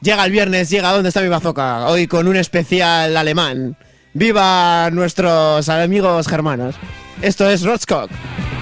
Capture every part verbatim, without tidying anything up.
llega el viernes, llega ¿Dónde está mi bazooka? Hoy con un especial alemán. ¡Viva nuestros amigos germanos! Esto es Rostock.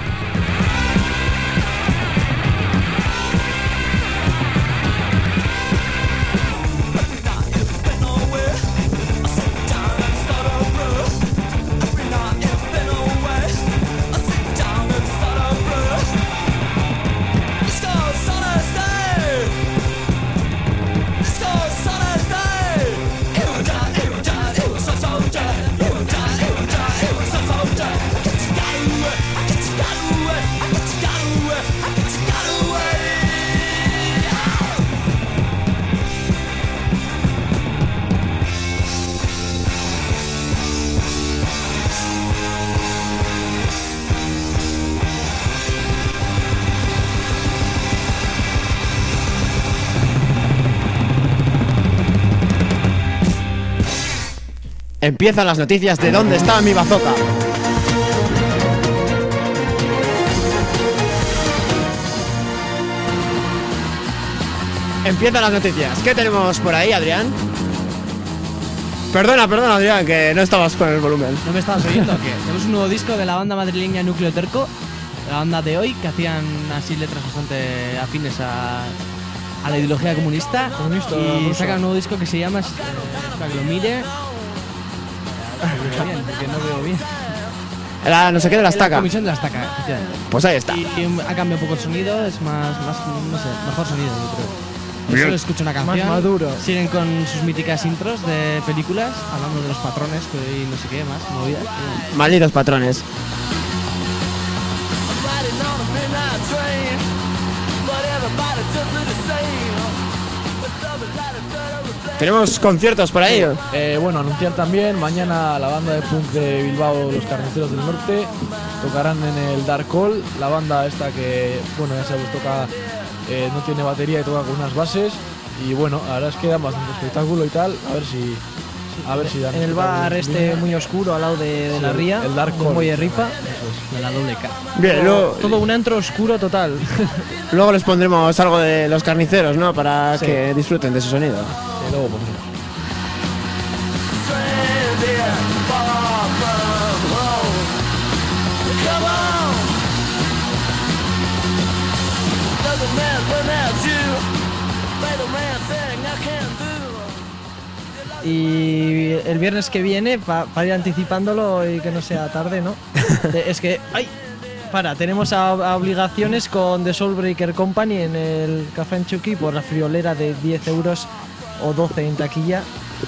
Empiezan las noticias de ¿Dónde está mi bazooka? Empiezan las noticias. ¿Qué tenemos por ahí, Adrián? Perdona, perdona, Adrián, que no estabas con el volumen. ¿No me estabas oyendo o qué? Tenemos un nuevo disco de la banda madrileña Núcleo Terco, la banda de hoy, que hacían así letras bastante afines a, a la ideología comunista. Comunista, y ruso. sacan un nuevo disco que se llama, eh, para que lo mire. Bien, porque no veo bien. La no sé qué de la La estaca. comisión de la estaca, efectivamente. Pues ahí está. Y, y ha cambiado un poco el sonido, es más, más, no sé, mejor sonido, yo creo. Bien. Solo escucho una canción. Más maduro. Siguen con sus míticas intros de películas, hablando de los patrones y no sé qué más, movidas. Malditos patrones. Tenemos conciertos por ahí. Eh, bueno, anunciar también, mañana la banda de punk de Bilbao, Los Carniceros del Norte, tocarán en el Dark Hall, la banda esta que, bueno, ya sabes, toca, eh, no tiene batería y toca con unas bases, y bueno, la verdad es que dan bastante espectáculo y tal, a ver si... A ver si dan En el bar este muy oscuro al lado de, de Sí, la ría, el Dark con Hall. Muelle Ripa. De la doble K. Bien, Todo, luego, todo un antro oscuro total. luego les pondremos algo de Los Carniceros, ¿no? Para Sí. que disfruten de su sonido. Y luego pondremos. Y el viernes que viene, para ir anticipándolo y que no sea tarde, ¿no? Te- es que, ¡ay! Para, tenemos a, a obligaciones con The Soulbreaker Company en el Café en Chucky por la friolera de diez euros o doce en taquilla.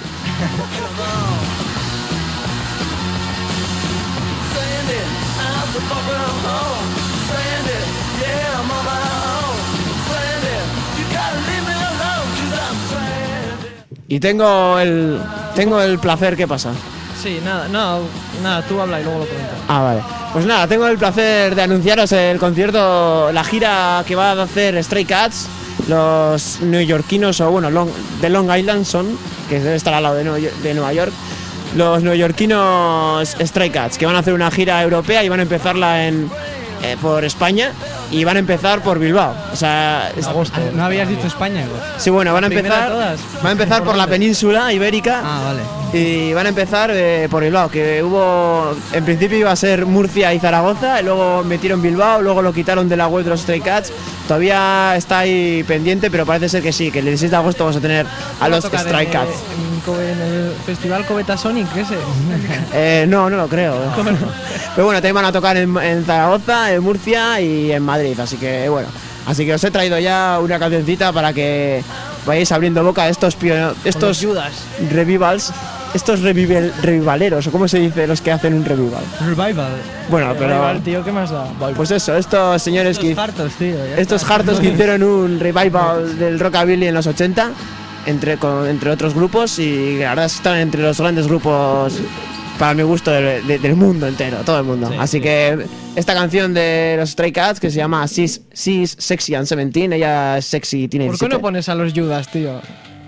Y tengo el tengo el placer, ¿qué pasa? Sí, nada, no, nada, tú habla y luego lo comentas. Ah, vale. Pues nada, tengo el placer de anunciaros el concierto, la gira que va a hacer Stray Cats, los neoyorquinos, o bueno, Long- de Long Island son, que debe estar al lado de Nueva York, de Nueva York. Los neoyorquinos Stray Cats, que van a hacer una gira europea y van a empezarla en eh, por España y van a empezar por Bilbao. O sea, es- Agosto. Ah, no habías dicho España, güey. sí, bueno, van a Primera empezar, de todas. van a empezar por la península ibérica. Ah, vale. Y van a empezar eh, por Bilbao, que hubo, en principio iba a ser Murcia y Zaragoza, y luego metieron Bilbao, luego lo quitaron de la web de los Stray Cats. Todavía está ahí pendiente, pero parece ser que sí, que el dieciséis de agosto vamos a tener a los tocar Stray en, Cats. En, Kobe- en el festival Coveta Sonic, ese. Eh, no, no lo creo. Pero bueno, también van a tocar en, en Zaragoza, en Murcia y en Madrid, así que bueno. Así que os he traído ya una cancioncita para que vayáis abriendo boca a estos, pio- estos Judas. revivals, estos revival, revivaleros, o cómo se dice los que hacen un revival. Revival. Bueno, pero Revival, tío, ¿qué más da? pues eso, estos señores que Estos hartos, tío. ya estos está. hartos que hicieron un revival del rockabilly en los ochenta, entre con- entre otros grupos, y la verdad es que están entre los grandes grupos para mi gusto del, de- del mundo entero, todo el mundo. Sí, Así sí. que esta canción de los Stray Cats, que se llama She's, She's Sexy and Seventeen, ella es sexy y tiene ¿Por qué diecisiete. no pones a los Judas, tío?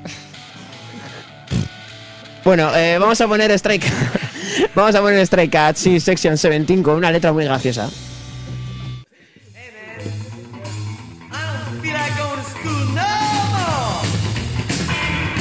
Bueno, eh, vamos a poner Stray Cats. Vamos a poner Stray Cats, She's Sexy and Seventeen, con una letra muy graciosa. I don't feel like going to school no more.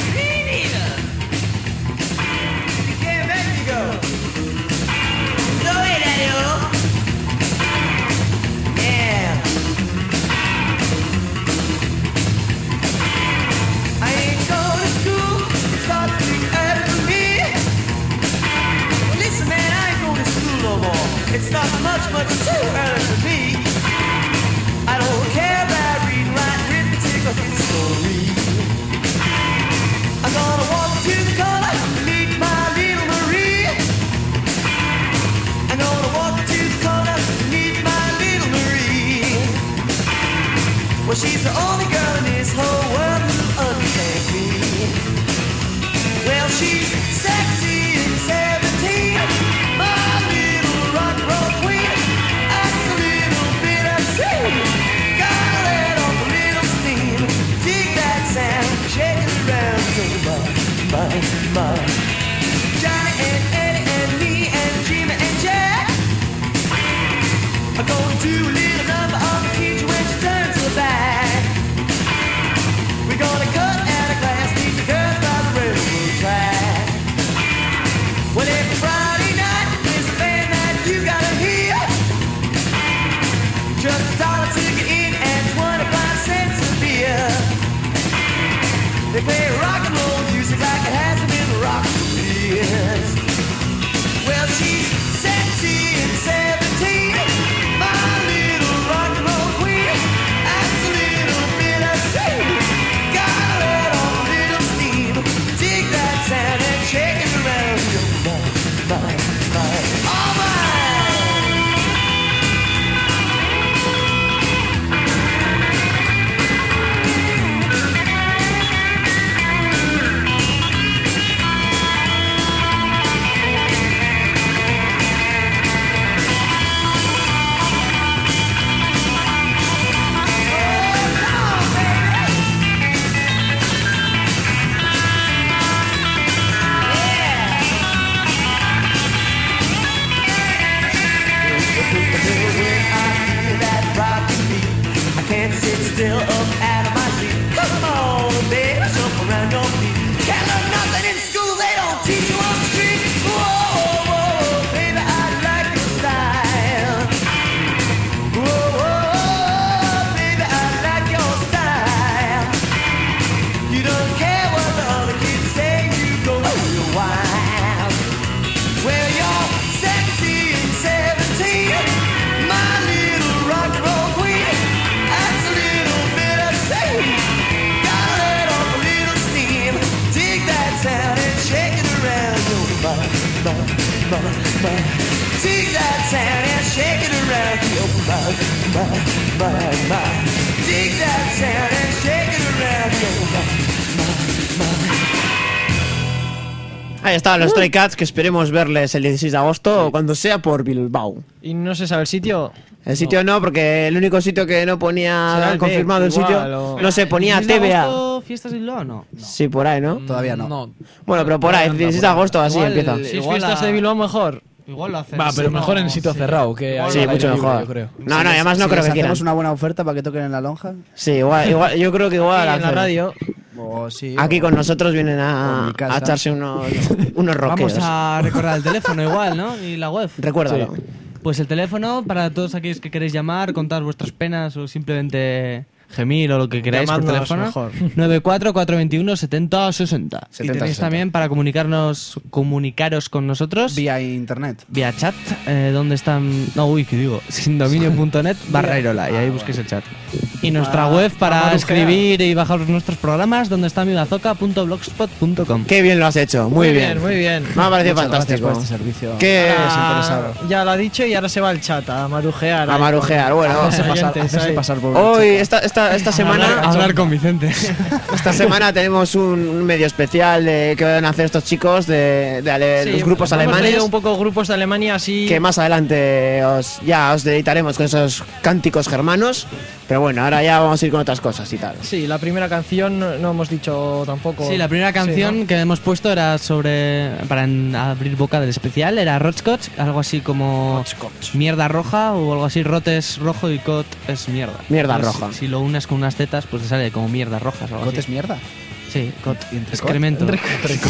Well, she's the only girl in this whole world who understands me. Well, she's sexy and seventeen, my little rock and roll queen. That's a little bit obscene. Gotta let off a little steam. Dig that sound, shake it around. So my, my, my. Johnny and Eddie and me and Jimmy and Jack are gonna do a little number on the teacher when she turns her back. We're gonna cut out a class, teach the girls by the railroad track. Well, every Friday night is a band that you gotta hear. Just a dollar ticket in and twenty-five cents a beer. They play rock and roll music like it hasn't been rock for years. Well, she's sexy and seventeen, my little rock and roll queen. That's a little bit of steam. Gotta let off a little steam. Dig that sound and shake it around. Your mind, mind, mind. All mine. Can't sit still up out of my seat. Come on, baby, jump around your feet. Can't learn nothing in school, they don't teach you on the street. Whoa, whoa, baby, I like your style. Whoa, whoa, baby, I like your style. You don't care what the other kids say, you go real wild. Well, you're sexy and seventeen, my little rock and roll queen. That's a little bit of steam. Gotta let off a little steam. Dig that sound and shake it around your mind, mind, mind, mind. Dig that sound and shake it around your mind, mind, mind, mind. Dig that sound and shake it around your mind, mind, mind. Ahí están los Stray Cats, que esperemos verles el dieciséis de agosto o cuando sea por Bilbao. Y no se sabe el sitio. El sitio no, porque el único sitio que no Será ponía el confirmado el D E C, sitio, igual, o- no se ponía ¿dieciséis de T V A. agosto, ¿Fiestas de Bilbao no? Sí, por ahí, ¿no? Todavía no. No. Bueno, pero por ahí, el dieciséis de agosto así Igual empieza. el- Si es Igual fiestas a- de Bilbao, mejor. Igual lo hacen. Va, pero Sí, mejor no, en sitio sí. cerrado que Igual ahí Sí, al aire mucho libre, mejor. yo creo. No, no, y además no Si creo les que quieran. hacemos una buena oferta para que toquen en la lonja. Sí, igual, igual, yo creo que igual Y en la hacen- radio. O sí, aquí o- con nosotros vienen o en a, mi casa. a echarse unos, unos rockeros. Vamos a recordar el teléfono igual, ¿no? Y la web. Recuérdalo. Pues el teléfono para todos aquellos que queréis llamar, contar vuestras penas o simplemente gemir o lo que queráis por Llamadnos teléfono. mejor. nueve cuatro cuatro dos uno siete cero seis cero. Y setenta, tenéis sesenta. también para comunicarnos, comunicaros con nosotros Vía internet. vía chat, eh, donde están, no, uy, ¿qué digo? Sindominio punto net barra Irola, y ahí busquéis el chat. Y nuestra Ah, web para marujear. escribir y bajar nuestros programas, donde está migazoca punto blogspot punto com. Qué bien lo has hecho, muy, bien. muy bien. Me ha parecido Muchas gracias fantástico. por este servicio. Qué Ah, ya lo ha dicho y ahora se va al chat a marujear. a ahí marujear, con- bueno. con los Hacerse pasar, oyentes hacerse ahí. pasar por Hoy, chica. esta, esta, esta semana, Hablar con Vicente. esta semana tenemos un medio especial de que van a hacer estos chicos de, de ale- Sí, los grupos hemos alemanes. traído un poco grupos de Alemania así. Que más adelante os, ya os deleitaremos con esos cánticos germanos. Pero bueno, ahora ya vamos a ir con otras cosas y tal. Sí, la primera canción no, no hemos dicho tampoco. Sí, la primera canción Sí, ¿no? que hemos puesto era sobre. Para en- abrir boca del especial, era Rochkoch, algo así como. Mierda roja o algo así. Rot es rojo y Cot es mierda. Mierda Entonces, roja. Si lo unes con unas tetas, pues te sale como mierdas rojas o algo ¿Cote así. es mierda? Sí, Cot. ¿Y entre Excremento. Entre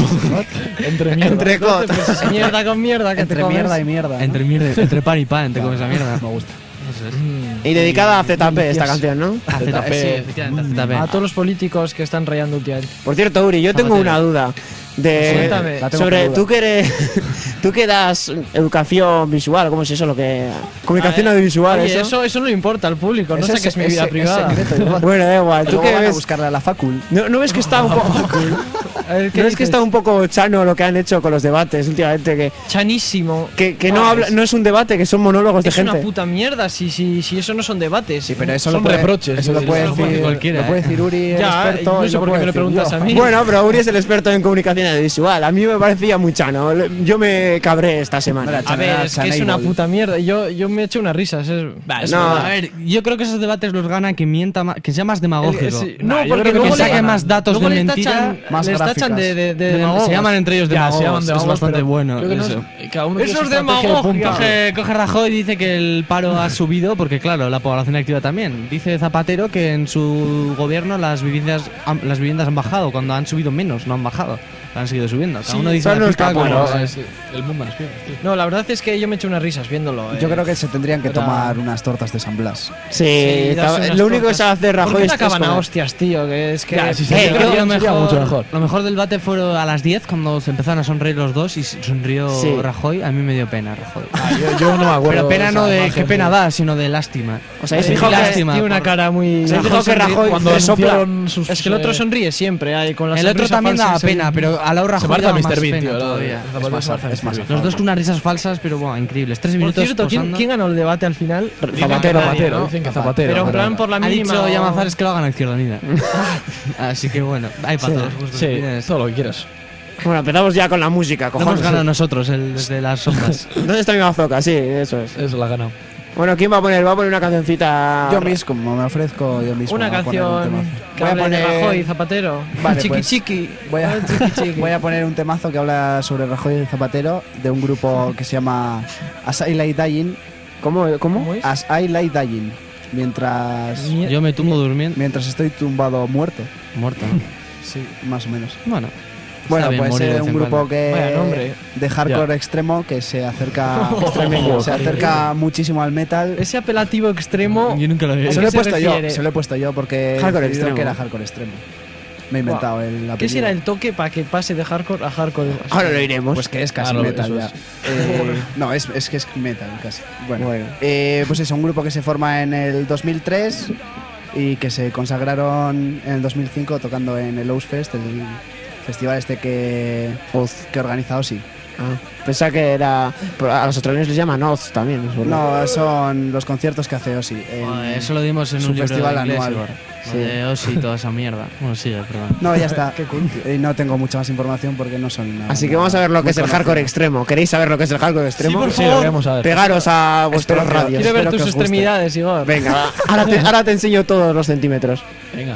mierda. Entre cot. Pues mierda con mierda que te Entre comes. mierda y mierda. ¿no? Entre, mierda, entre pan y pan, te comes la mierda. Me gusta. Eso es. Y dedicada a Z P esta canción, ¿no? A Z P, sí, efectivamente, a Z P. A todos los políticos que están rayando últimamente. Por cierto, Uri, yo tengo una duda. De, Cuéntame. La tengo sobre peluda. tú que eres, tú que das educación visual, ¿cómo es eso? Lo que comunicación Ah, eh, audiovisual, oye, eso. eso, eso no le importa al público, no Ese saques es- mi vida ese- privada. es secreto, igual. Bueno, da igual. Tú Luego que van a ves, buscarla a la facul. no, no ves que está un poco, A ver, ¿qué no ves que dices? está un poco chano lo que han hecho con los debates últimamente, que Chanísimo. que, que no Buah, habla, es- no es un debate, que son monólogos de Es una gente. puta mierda si, si, si eso no son debates. Sí, pero eso Son lo puede, reproches, Eso lo sí, puede eso lo puede decir decir cualquiera, Lo puede ¿eh? decir Uri, el Ya, experto. no y sé lo por qué puede me lo decir preguntas yo. a mí. Bueno, pero Uri es el experto en comunicación audiovisual. A mí me parecía muy chano. Yo me cabré esta semana. Mira, A ver, es que es una puta mierda. Yo, yo me he hecho unas risas. Es, es no, verdad. A ver, yo creo que esos debates los gana que mienta más, que sea más demagógico. El- sí, Nah, no, yo porque creo que luego que le- saque más datos luego de les mentira, tachan, más les tachan gráficas. de, de, de De- demagogos. se llaman entre ellos Ya, se demagogos, llaman es demagogos, bastante pero bueno. creo que no es- eso. cada uno tiene Eso su es estrategia de demagogia. punto. Coge, coge Rajoy y dice que el paro ha subido porque, claro, la población activa también. Dice Zapatero que en su gobierno las viviendas, han- las viviendas han bajado, cuando han subido menos, no han bajado. Han seguido subiendo. Cada Sí, uno dice son la los pipa capos, como- ¿no? Bueno, es el mundo nos pierde, tío. No, la verdad es que yo me he hecho unas risas viéndolo. Yo eh. creo que se tendrían que Era- tomar unas tortas de San Blas. Sí, Sí, darse Zab- unas lo único que tortas. sabe hacer Rajoy ¿Por qué es no acaban a comer. hostias, tío? Que es que. Ya, si se Eh, Sería- creo que lo sería mejor, mucho mejor. lo mejor del debate fueron a las diez cuando se empezaron a sonreír los dos y sonrió Sí. Rajoy. A mí me dio pena Rajoy. Ah, yo, yo no me acuerdo. Pero pena esa no de imagen qué pena da, sino de lástima. ¿Os habéis Sí, fijado que lástima. Tiene una por- cara muy. ¿Se habéis fijado que Rajoy cuando le sopla? anunciaron sus, Es que el otro eh, sonríe siempre. Ahí, con la El otro sonrisa también falsa daba ese- pena, pero a Laura se Rajoy parece a daba más mister Bean, pena tío. todavía. Es más, es más. Los dos con unas risas falsas, pero bueno, increíbles. Tres Por minutos cierto, ¿quién, posando. ¿quién ganó el debate al final? Zapatero. Zapatero, ¿no? dicen que Zapatero. Pero en plan por la Ha mínima. dicho o- Llamazares que lo hagan a Izquierda Unida. Así que bueno, hay para Sí. todos los gustos. Sí, opiniones. todo lo que quieras. Bueno, empezamos ya con la música, Lo hemos cojones. ganado nosotros el, desde las sombras. ¿Dónde está mi bazooka? Sí, eso es. Eso la ha ganado. Bueno, ¿quién va a poner? Va a poner una cancioncita. Yo mismo, como me ofrezco yo mismo. Una a poner un canción temazo. que Voy a hable de poner- Rajoy y Zapatero. Vale, chiqui pues, chiqui. Voy a, Chiqui chiqui. voy a poner un temazo que habla sobre Rajoy y Zapatero de un grupo que se llama As I Lie Dying. ¿Cómo? ¿Cómo? ¿Cómo es? As I Lie Dying. Mientras, Mie- Yo me tumbo durmiendo. mientras estoy tumbado muerto. Muerto. Sí, más o menos. Bueno. Bueno, bien pues morir de es vez un en grupo cuando. que Vaya nombre. de hardcore extremo que se acerca Extremeño. se acerca muchísimo al metal. Ese apelativo extremo. Yo nunca lo vi. ¿A Se qué lo he se puesto yo, refiere? se lo he puesto yo porque Hardcore he decidido extremo. que era hardcore extremo. Me he inventado el apellido. ¿Qué será el toque para que pase de hardcore a hardcore? Ahora lo iremos. Pues que es casi Claro, metal eso ya. es. Eh, no, es, es que es metal casi. Bueno, Bueno. eh, pues es un grupo que se forma en el dos mil tres y que se consagraron en el dos mil cinco tocando en el Ozfest, el festival este que, que organiza Ozzy. Ah, pensaba que era. pero a los australianos les llaman Oz también. es verdad. No, son los conciertos que hace Ozzy. en- Joder, eso lo dimos en su un libro festival de inglés, anual. Igor. Sí. Lo de Ozzy y toda esa mierda. Bueno, sigue, perdón. No, ya está. Y no tengo mucha más información porque no son nada. Así que vamos a ver lo que es el hardcore extremo. ¿Queréis saber lo que es el hardcore extremo? por Sí, lo queremos saber. Pegaros a vuestros Espero que- radios. Quiero ver espero tus que os guste. extremidades, Igor. Venga, va. ahora te, ahora te enseño todos los centímetros. Venga.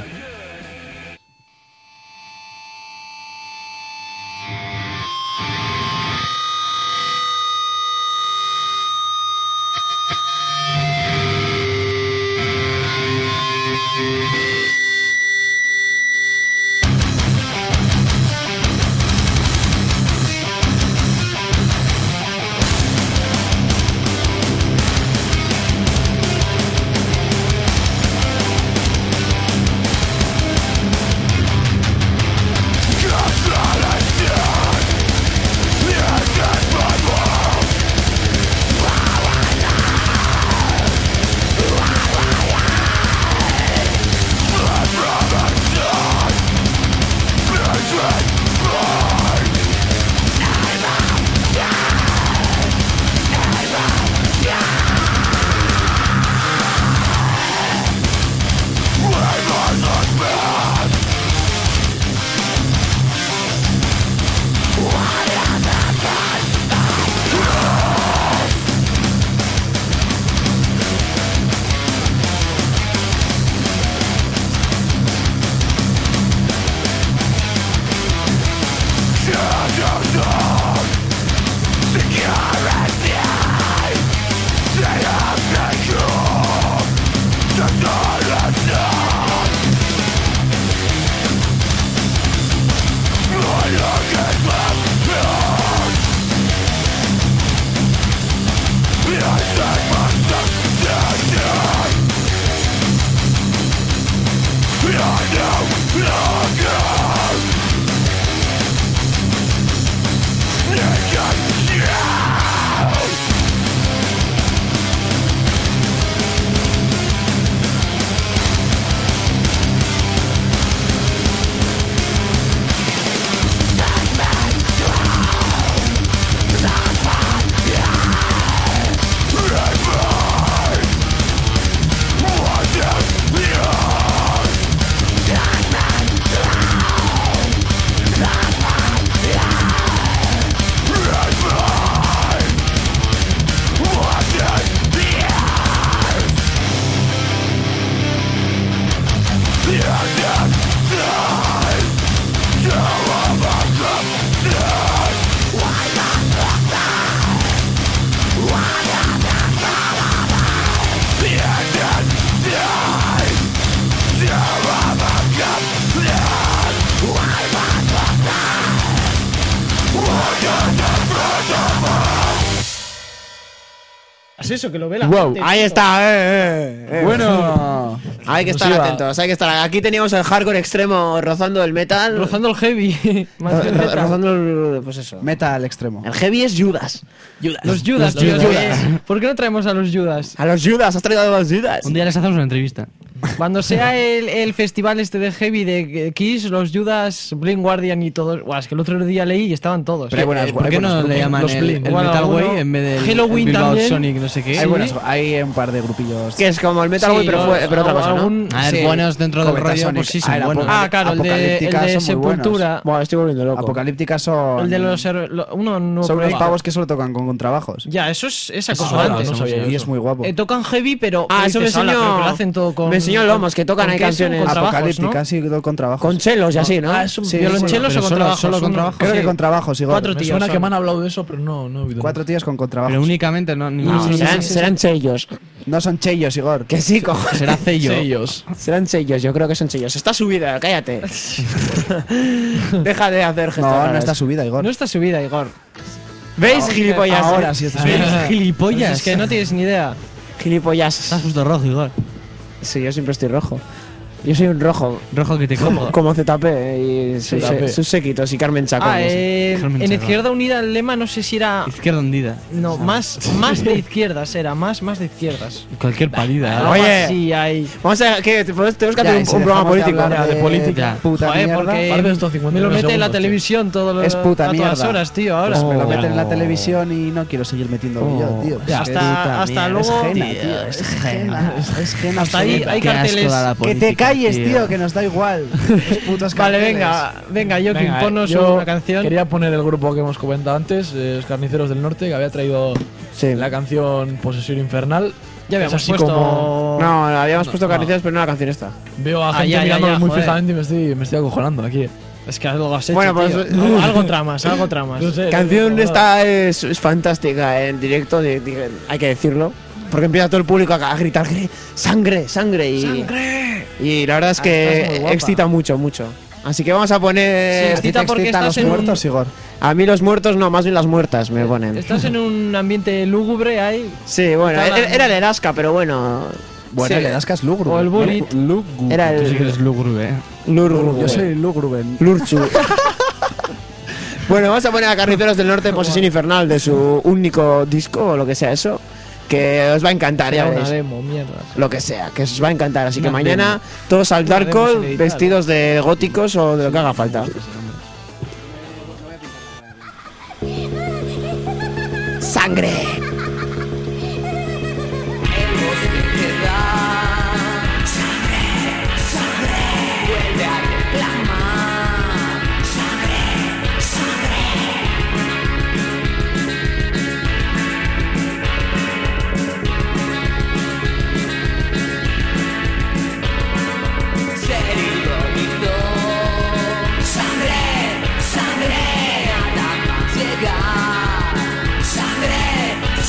digas eso, que lo ve la Wow. gente. Ahí chico. está, eh, eh, eh. Bueno, Hay que estar Nos iba- atentos, hay que estar. Aquí teníamos el hardcore extremo rozando el metal. Rozando el heavy. Más Ro- que el ro- metal. rozando el. Pues eso. Meta al extremo. El heavy es Judas. Los Judas, Los tío. Judas. eh, ¿Por qué no traemos a los Judas? A los Judas, has traído a los Judas. Un día les hacemos una entrevista. Cuando sea el, el festival este de heavy de Kiss, los Judas, Blind Guardian y todos. Buah, es que el otro día leí y estaban todos. Pero hay buenas- Eh, ¿Por hay qué buenos no le grupos. llaman Los el, Blink. el Bueno, Metal alguno- Way en vez del Halloween Bilbao también. Sonic, no sé qué? Hay, buenas- hay un par de grupillos. Que es como el Metal Sí, Way, pero, o- fue, pero otra cosa, ¿no? algún- A ver, Sí. buenos dentro del Cometa rollo, Sonic. pues sí, son Ah, era buenos. poca- Ah, claro, el de, el Apocalíptica de son muy buenos. Sepultura. Buah, estoy volviendo loco. Apocalípticas son. El de los. her- lo- Uno no Son unos proyecto. pavos que solo tocan con contrabajos. Ya, eso es esa Eso cosa ahora, antes. no sabía yo Y eso. es muy guapo. Eh, tocan heavy, pero. Ah, eso me dices, "Hala, enseñó. pero que lo hacen todo con. me enseñó Lomos, que tocan ¿con ahí qué son? canciones. Con trabajos, Apocalíptica, ¿no? sí, con contrabajos. Con chelos y así, ¿no? Ah, es un Sí, violonchelos sí, o con solo- trabajos. solo con uno- trabajos. Creo sí. que con trabajos, Igor. Cuatro me tíos suena son. que me han hablado de eso, pero no, no he oído. Cuatro tíos con contrabajos. Pero únicamente, no, ni No, ni- serán, serán sellos. No son chellos, Igor. Que sí, cojo. será sello. Sellos. Serán sellos, yo creo que son sellos. Está subida, cállate. Deja de hacer gestos. No, no raros. está subida, Igor. No está subida, Igor. ¿Veis, gilipollas? Ahora sí está ¿Veis, subida. gilipollas? Pues es que no tienes ni idea. Gilipollas. Estás justo rojo, Igor. Sí, yo siempre estoy rojo. Yo soy un rojo. Rojo que te como. Como Z P y sus, Z P. sus séquitos y Carmen Chacón. Ah, no sé. eh, Carmen en Chacón. Izquierda Unida el lema no sé si era. Izquierda hundida. No, más, más de izquierdas era, más, más de izquierdas. Cualquier palida, Algo ¿eh? Oye. así hay. Vamos a que tenemos que hacer Ya, un, y si un programa dejamos de político. hablar de política. Ya. Puta Joder, mierda. porque Parte de estos cincuenta me lo mete en la segundos, tío. televisión todo Es puta a todas mierda. horas, tío, ahora. Pues me lo Oh. meten en la televisión y no quiero seguir metiéndome Oh. yo, tío. Ya, Es que hasta hasta es luego. gena, tío. Es gena. Es gena Hasta ahí absoluta. hay Qué asco carteles. da la Que política, te calles, tío, que nos da igual. Los putos Vale, carteles. venga, venga, Joaquín, Venga, eh, ponnos yo una canción. Quería poner el grupo que hemos comentado antes, eh, Los Carniceros del Norte, que había traído Sí. la canción Posesión Infernal. Ya habíamos Es así puesto. como- No, habíamos puesto no. caricias, pero no la canción esta. Veo a Ah, gente ya, ya, mirándolo ya, muy joder. fijamente y me estoy, me estoy acojonando aquí. Es que algo has hecho. Bueno, pues, tío. eh, No, algo tramas, algo tramas. No sé, canción no sé, esta es, es fantástica en directo, de- de- hay que decirlo. Porque empieza todo el público a, a gritar "Gri- sangre, sangre y, y la verdad es Ah, que estás muy guapa. excita mucho, mucho. Así que vamos a Sí, poner excita porque excitan estás los en un- muertos, Igor. a mí los muertos, no, más bien las muertas me ponen. Estás en un ambiente lúgubre ahí. Sí, bueno, Está la- era, era el Eraska, pero bueno. Bueno, sí, le das cas lúgubre. O el bullet. Lúgubre. Era Tú sí que el eres lúgubre, ¿eh? Lurgu. Yo soy lúgubre. Lurchu. Bueno, vamos a poner a Carniceros del Norte Posesión Infernal de su único disco o lo que sea eso. Que os va a encantar, ya Era una veréis. demo, mierda. Lo que sea, que os va a encantar. Así que Una mañana todos al Una demo sin Darkhold editar. vestidos de góticos o de lo que haga falta. ¡Sangre! Sangre, sangre, nada más llegar. Sangre,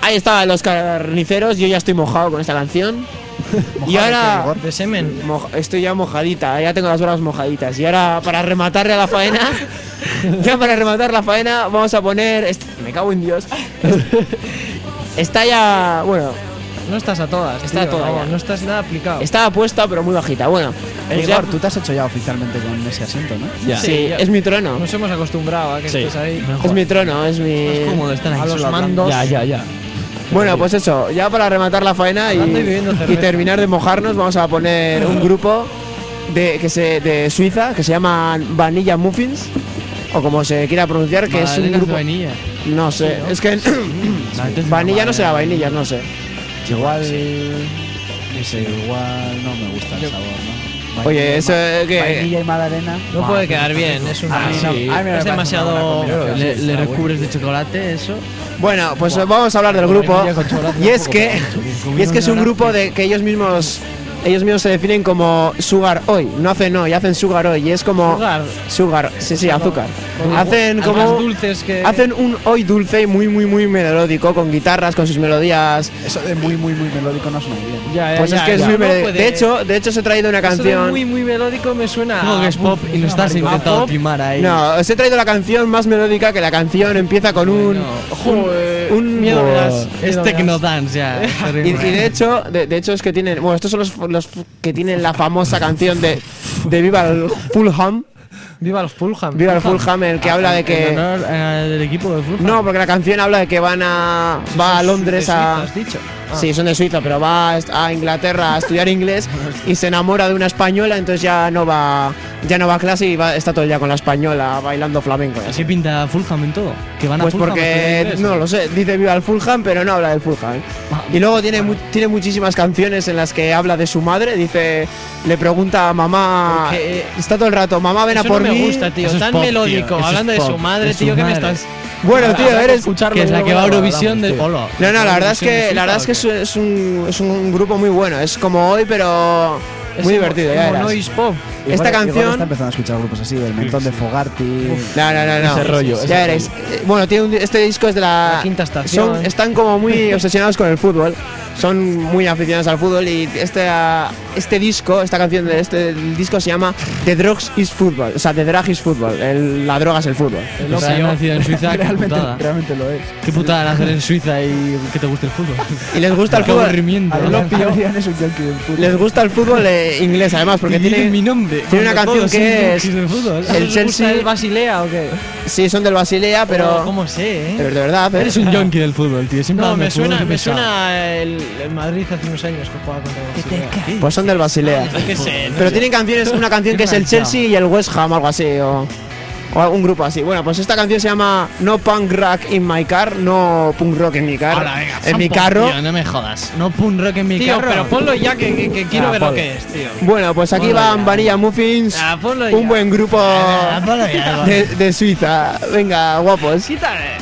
ahí estaban los carniceros. Yo ya estoy mojado con esta canción. Y ahora De semen. moja- estoy ya mojadita, ya tengo las barbas mojaditas. Y ahora, para rematarle a la faena, ya para rematar la faena, vamos a poner. est- Me cago en Dios. Está ya. Bueno, No estás a todas. Está tío, a todas no, ya. no estás nada aplicado. estaba puesta, pero muy bajita. Bueno, Eh, pues ya- Igor, tú te has hecho ya oficialmente con ese asiento, ¿no? Ya. sí, ya. es mi trono. Nos hemos acostumbrado a que Sí. estés ahí. Es mi trono, es mi. Es cómodo estar aquí A los solo hablando. mandos. Ya, ya, ya. Bueno, pues eso, ya para rematar la faena y, Hablando y bebiendo cerveza. y terminar de mojarnos, vamos a poner un grupo de, que se, de Suiza que se llama Vanilla Muffins, o como se quiera pronunciar, que es un Magdalenas de grupo. vainilla. No sé, es que No, entonces vanilla no será magdalena. vainillas, no sé. Igual. No sé, igual no me gusta el sabor, ¿no? Oye, Vainilla y eso ma- es que- Vainilla y magdalena. No puede quedar bien. Es una. Ah, sí. A mí me es parece una demasiado. buena combinación. Le, le recubres de chocolate eso. Bueno, pues vamos a hablar del grupo. Vainilla con chocolate Y es tampoco que, y es que es un grupo de que ellos mismos ellos mismos se definen como Sugar Hoy, no hacen hoy, hacen Sugar Hoy y es como Sugar. Sugar, sí, sí, azúcar. Como- Hacen más como dulces que. hacen un hoy dulce y muy muy muy melódico con guitarras, con sus melodías. Eso de muy, muy, muy melódico no suena bien. Ya, ya, Pues ya, es que es ya. muy No melódico. puede- De hecho, de hecho os he traído una eso de canción. muy, muy melódico me suena. Como que es pop y no estás a intentando pop. timar ahí. No, os he traído la canción más melódica, que la canción empieza con un Joder, un miedo me das. Es miedo me das. Technodance ya. es y, terrible. y de hecho, de, de hecho es que tienen, bueno, estos son los, los que tienen la famosa canción de, de Viva el Fulham, Viva el Fulham. Viva el Fulham, el que habla de En que honor, eh, del equipo de Fulham. no, porque la canción habla de que van a va a Londres De a Suiza, has dicho. Ah. sí, son de Suiza, pero va a est- a Inglaterra a estudiar inglés y se enamora de una española, entonces ya no va ya no va a clase y va, está todo el día con la española bailando flamenco. y así. Así pinta Fulham en todo. Que van a Pues Fulham a porque estudiar inglés. no lo sé, dice viva el Fulham, pero no habla del Fulham. Y luego tiene mu- tiene muchísimas canciones en las que habla de su madre, dice le pregunta a mamá, Porque, eh, está todo el rato, mamá ven a Eso por no me mí. gusta, tío. Eso es Tan pop, tío. melódico. Eso es Hablando de pop. su madre, De su tío, que me madre. estás. Bueno, tío, eres Que es la que va a Eurovisión del Polo. no, no, la verdad es que la verdad es que es, es un, es un grupo muy bueno, es como hoy, pero muy divertido, ya Como verás. noise pop. Igual- Esta igual canción está empezando a escuchar grupos así, el mentón de Fogarty. No, no, no, no. Ese rollo, ese Ya veréis. Eh, Bueno, tiene un- este disco es de la, La quinta estación. son- están como muy obsesionados con el fútbol. Son muy aficionados al fútbol y este, ah, este disco, esta canción de este el disco se llama The Drugs is Football. O sea, The Drug is Football. El- la droga es el fútbol. O sea, nacido en Suiza, qué realmente, putada. realmente lo es. Qué putada nacer en Suiza y que te guste el fútbol. Y les gusta el Qué fútbol. aburrimiento. Adrián es un junkie del fútbol. Les gusta el fútbol eh, inglés, además, porque Y dicen mi tiene. nombre. tiene una Cuando canción todos son que es- junkies del fútbol. El ¿Os gusta Chelsea. el Basilea o qué? Sí, son del Basilea, pero. ¿Cómo sé, eh? Pero de verdad, ¿eh? Eres un junkie del fútbol, tío. Siempre No, hablas me de fútbol, suena, qué me pesado. suena el, el Madrid hace unos años que jugaba contra el Basilea. Pues son del Basilea. Yo qué sé, no Pero sé. tienen canciones, una canción que es el Chelsea y el West Ham, algo así, o, o algún grupo así. Bueno, pues esta canción se llama No Punk Rock in My Car, no punk rock en mi car, Ahora, venga, en mi Sampo, carro. Tío, no me jodas. No punk rock en mi Tío, carro. pero ponlo ya que, que- que quiero Ah, ver lo ponlo. que es, tío. Bueno, pues aquí Ponlo van ya. Vanilla Muffins, Ah, ponlo ya. un buen grupo Ah, ponlo ya, de, de Suiza. Venga, guapos. Quítale.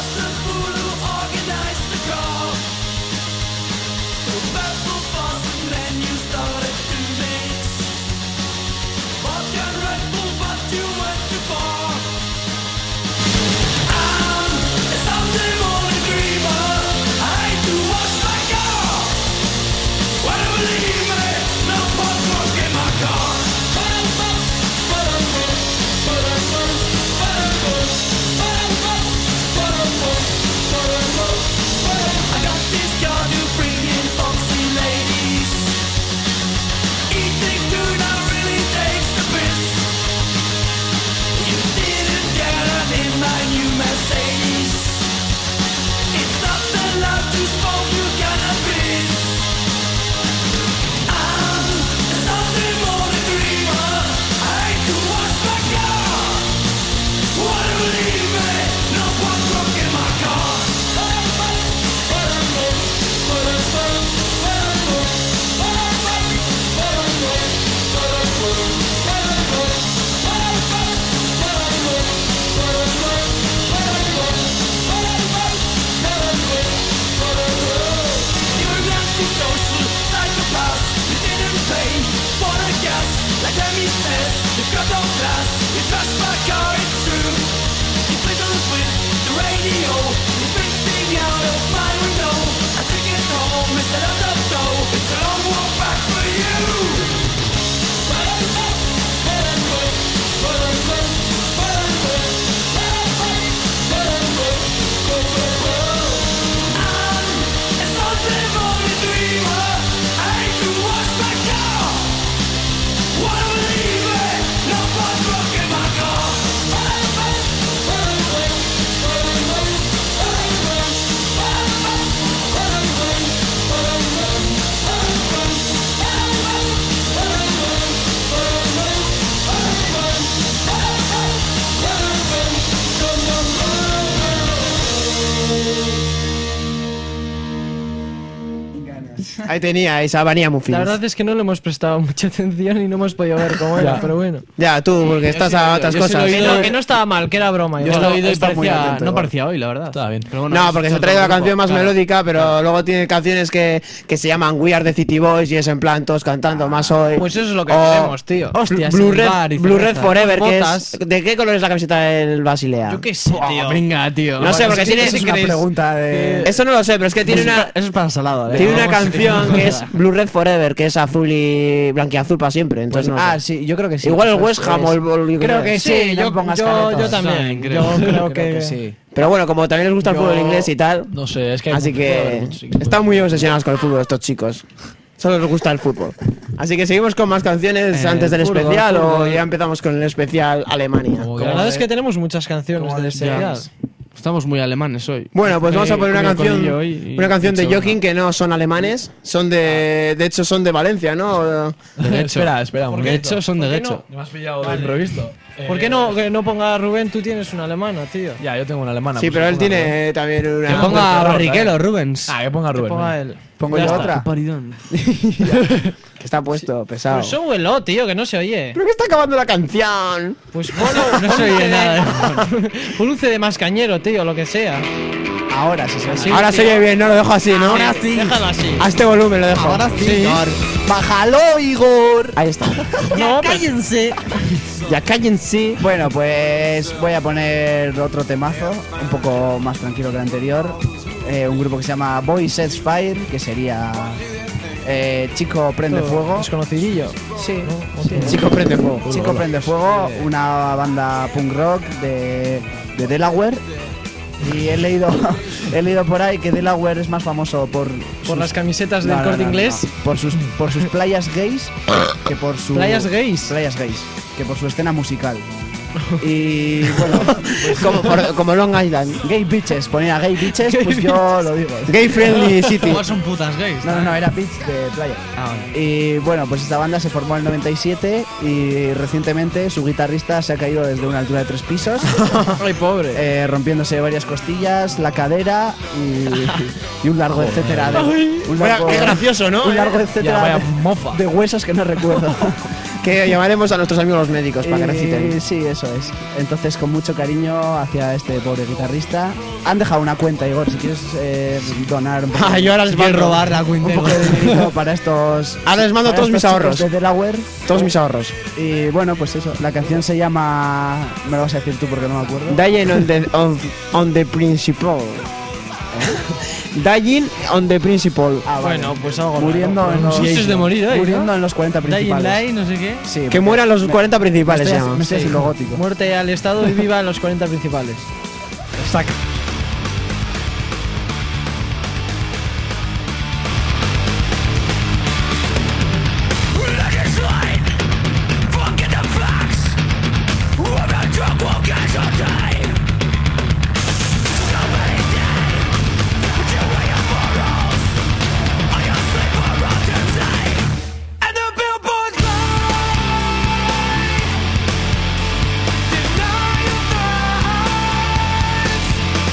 Organized the call. The birds will fall from don't last. You touch my car, it's true. You fiddle with the radio. It's spitting out of my window. I take it home, it's a lot of dough. It's a long walk back for you. Ahí teníais a Vanilla Muffins. La verdad es que no le hemos prestado mucha atención y no hemos podido ver cómo era, Ya. pero bueno. Ya, tú, porque estás a otras yo sí lo cosas. he Que oído. no, que no estaba mal, que era broma. Yo igual. lo he oído y está muy parecía, atento, no igual. parecía hoy, la verdad. Estaba bien. Pero bueno, No, es porque se otro trae la grupo, canción más claro. melódica, pero luego tiene canciones que, que se llaman We Are the City Boys y es en plan todos cantando más hoy. Pues eso es lo que O queremos, tío. Hostias, Blue en el Red, bar y Blue Red cerveza. Forever, que Botas. es... ¿De qué color es la camiseta del Basilea? Yo qué sé, tío. Venga, tío. No sé, porque Eso tiene... es una pregunta de... Eso no lo sé, pero es que tiene Eso es una... pa- eso es para salado, ¿eh? Tiene una Vamos, canción que es Blue Red Forever, que es azul y blanquiazul para siempre. Entonces no sé. Ah, sí, yo creo que sí. Igual el Eso West es- Ham o el... o el- yo qué Creo sé. que Sí, sí, no yo, pongas yo, caretas. yo también. También creo. Yo creo Creo que, que sí. Pero bueno, como también les gusta el Yo- fútbol inglés y tal, No sé, es que hay así mucho fútbol, que muchos equipos. están muy obsesionados con el fútbol estos chicos. Solo les gusta el fútbol. Así que seguimos con más canciones Eh, antes del fútbol, especial o fútbol. ya empezamos con el especial Alemania. Como La que- verdad es que tenemos muchas canciones Como de de especial. series. Estamos muy alemanes hoy. Bueno, pues vamos a poner una Comí canción, conillo hoy y- una canción de mucho- Joking que no son alemanes, son de, de hecho son de Valencia, ¿no? De hecho, Espera, espera. un de momento. hecho son de ¿Por qué hecho. Me has pillado de improviso. ¿Por Eh, qué no, que no ponga Rubén? Tú tienes una alemana, tío. Ya, yo tengo una alemana. Sí, pues pero que él ponga Rubén. tiene también Que una... ponga- ponga terror, Barrichello, ¿eh? Rubens. Ah, que ponga Que Rubén. ponga venga. él. Pongo Ya yo está. otra. Paridón. que está puesto, pesado. Pues súbelo, tío, que no se oye. Pero que está acabando la canción. Pues ponlo, No se oye nada. Pon un C D más cañero, tío, lo que sea. Ahora sí se Sí, Ahora tío. se oye bien, no lo dejo así, ¿no? Ahora sí. Déjalo así. A este volumen lo dejo. Ahora sí, Igor. ¡Bájalo, Igor! Ahí está. No, pero- ¡Cállense! Ya cállense. Bueno, pues voy a poner otro temazo, un poco más tranquilo que el anterior. Eh, un grupo que se llama Boy Sets Fire, que sería eh, Chico Prende Fuego. Desconocidillo. Sí, Sí. Chico prende fuego. Chico Prende Fuego, una banda punk rock de, de Delaware. Y he leído, he leído por ahí que Delaware es más famoso por... Por sus- las camisetas No, del no, Corte no, Inglés. no. Por sus, por sus playas gays que por su... ¿Playas gays? Playas gays, que por su escena musical. Y bueno, Como, por- como Long Island. gay bitches, ponía gay bitches, pues yo lo digo. Gay Friendly City. Todos son putas gays. No, no, no, era beach de playa. Ah, vale. Y bueno, pues esta banda se formó en el noventa y siete y recientemente su guitarrista se ha caído desde una altura de tres pisos, Ay, pobre. eh, rompiéndose varias costillas, la cadera y, y un largo etcétera. De, un Vaya, largo, qué gracioso, ¿no? un largo Ya, etcétera vaya de, mofa. de huesos que no recuerdo. Que llamaremos a nuestros amigos los médicos para que Y reciten. sí, eso es. Entonces, con mucho cariño hacia este pobre guitarrista. Han dejado una cuenta, Igor, si quieres eh, donar un poco, Ah, yo ahora les Quieren mando, robar la un cuenta. poco de dinero para estos. ahora les mando para todos mis estos ahorros. chicos de Delaware. Todos mis ahorros. Y bueno, pues eso. La canción se llama. Me lo vas a decir tú porque no me acuerdo. Dying on the, on, on the principle. Dying on the principle. Ah, vale. Bueno, pues algo Muriendo raro. en los. Pronunciations de morir hoy, Muriendo ¿no? en los cuarenta Dying principales. Light, no sé qué. Sí, Que porque mueran los me- cuarenta me principales, estoy, se haci- llama. me estoy haciendo gótico. Muerte al Estado y viva los cuarenta principales. Saca. And the billboards lie, deny your thoughts.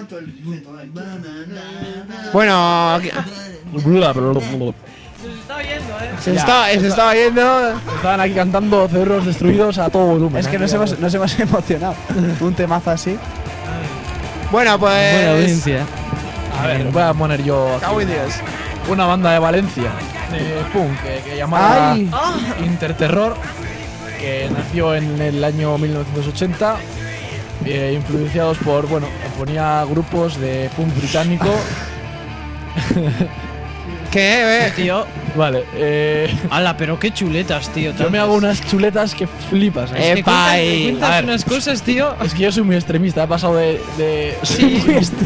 Bueno, aquí- Se está viendo, ¿eh? se, está, se estaba yendo. Estaban aquí cantando Cerebros Destruidos a todo volumen. Es que ¿eh? nos hemos, nos hemos emocionado. Un temazo así. Bueno, pues. Buena audiencia. A ver, voy a poner yo aquí Cago en Dios. una banda de Valencia de punk que, que llamaba Ay. Interterror, que nació en el año mil novecientos ochenta, eh, influenciados por, bueno, ponía grupos de punk británico. ¿Qué? eh? Tío, Vale, eh, ala, pero qué chuletas, tío. yo me hago unas chuletas que flipas. ¿eh? Es que Epa, cuentas, y- cuentas a ver. unas cosas, tío. Es que yo soy muy extremista, he pasado de. de Sí,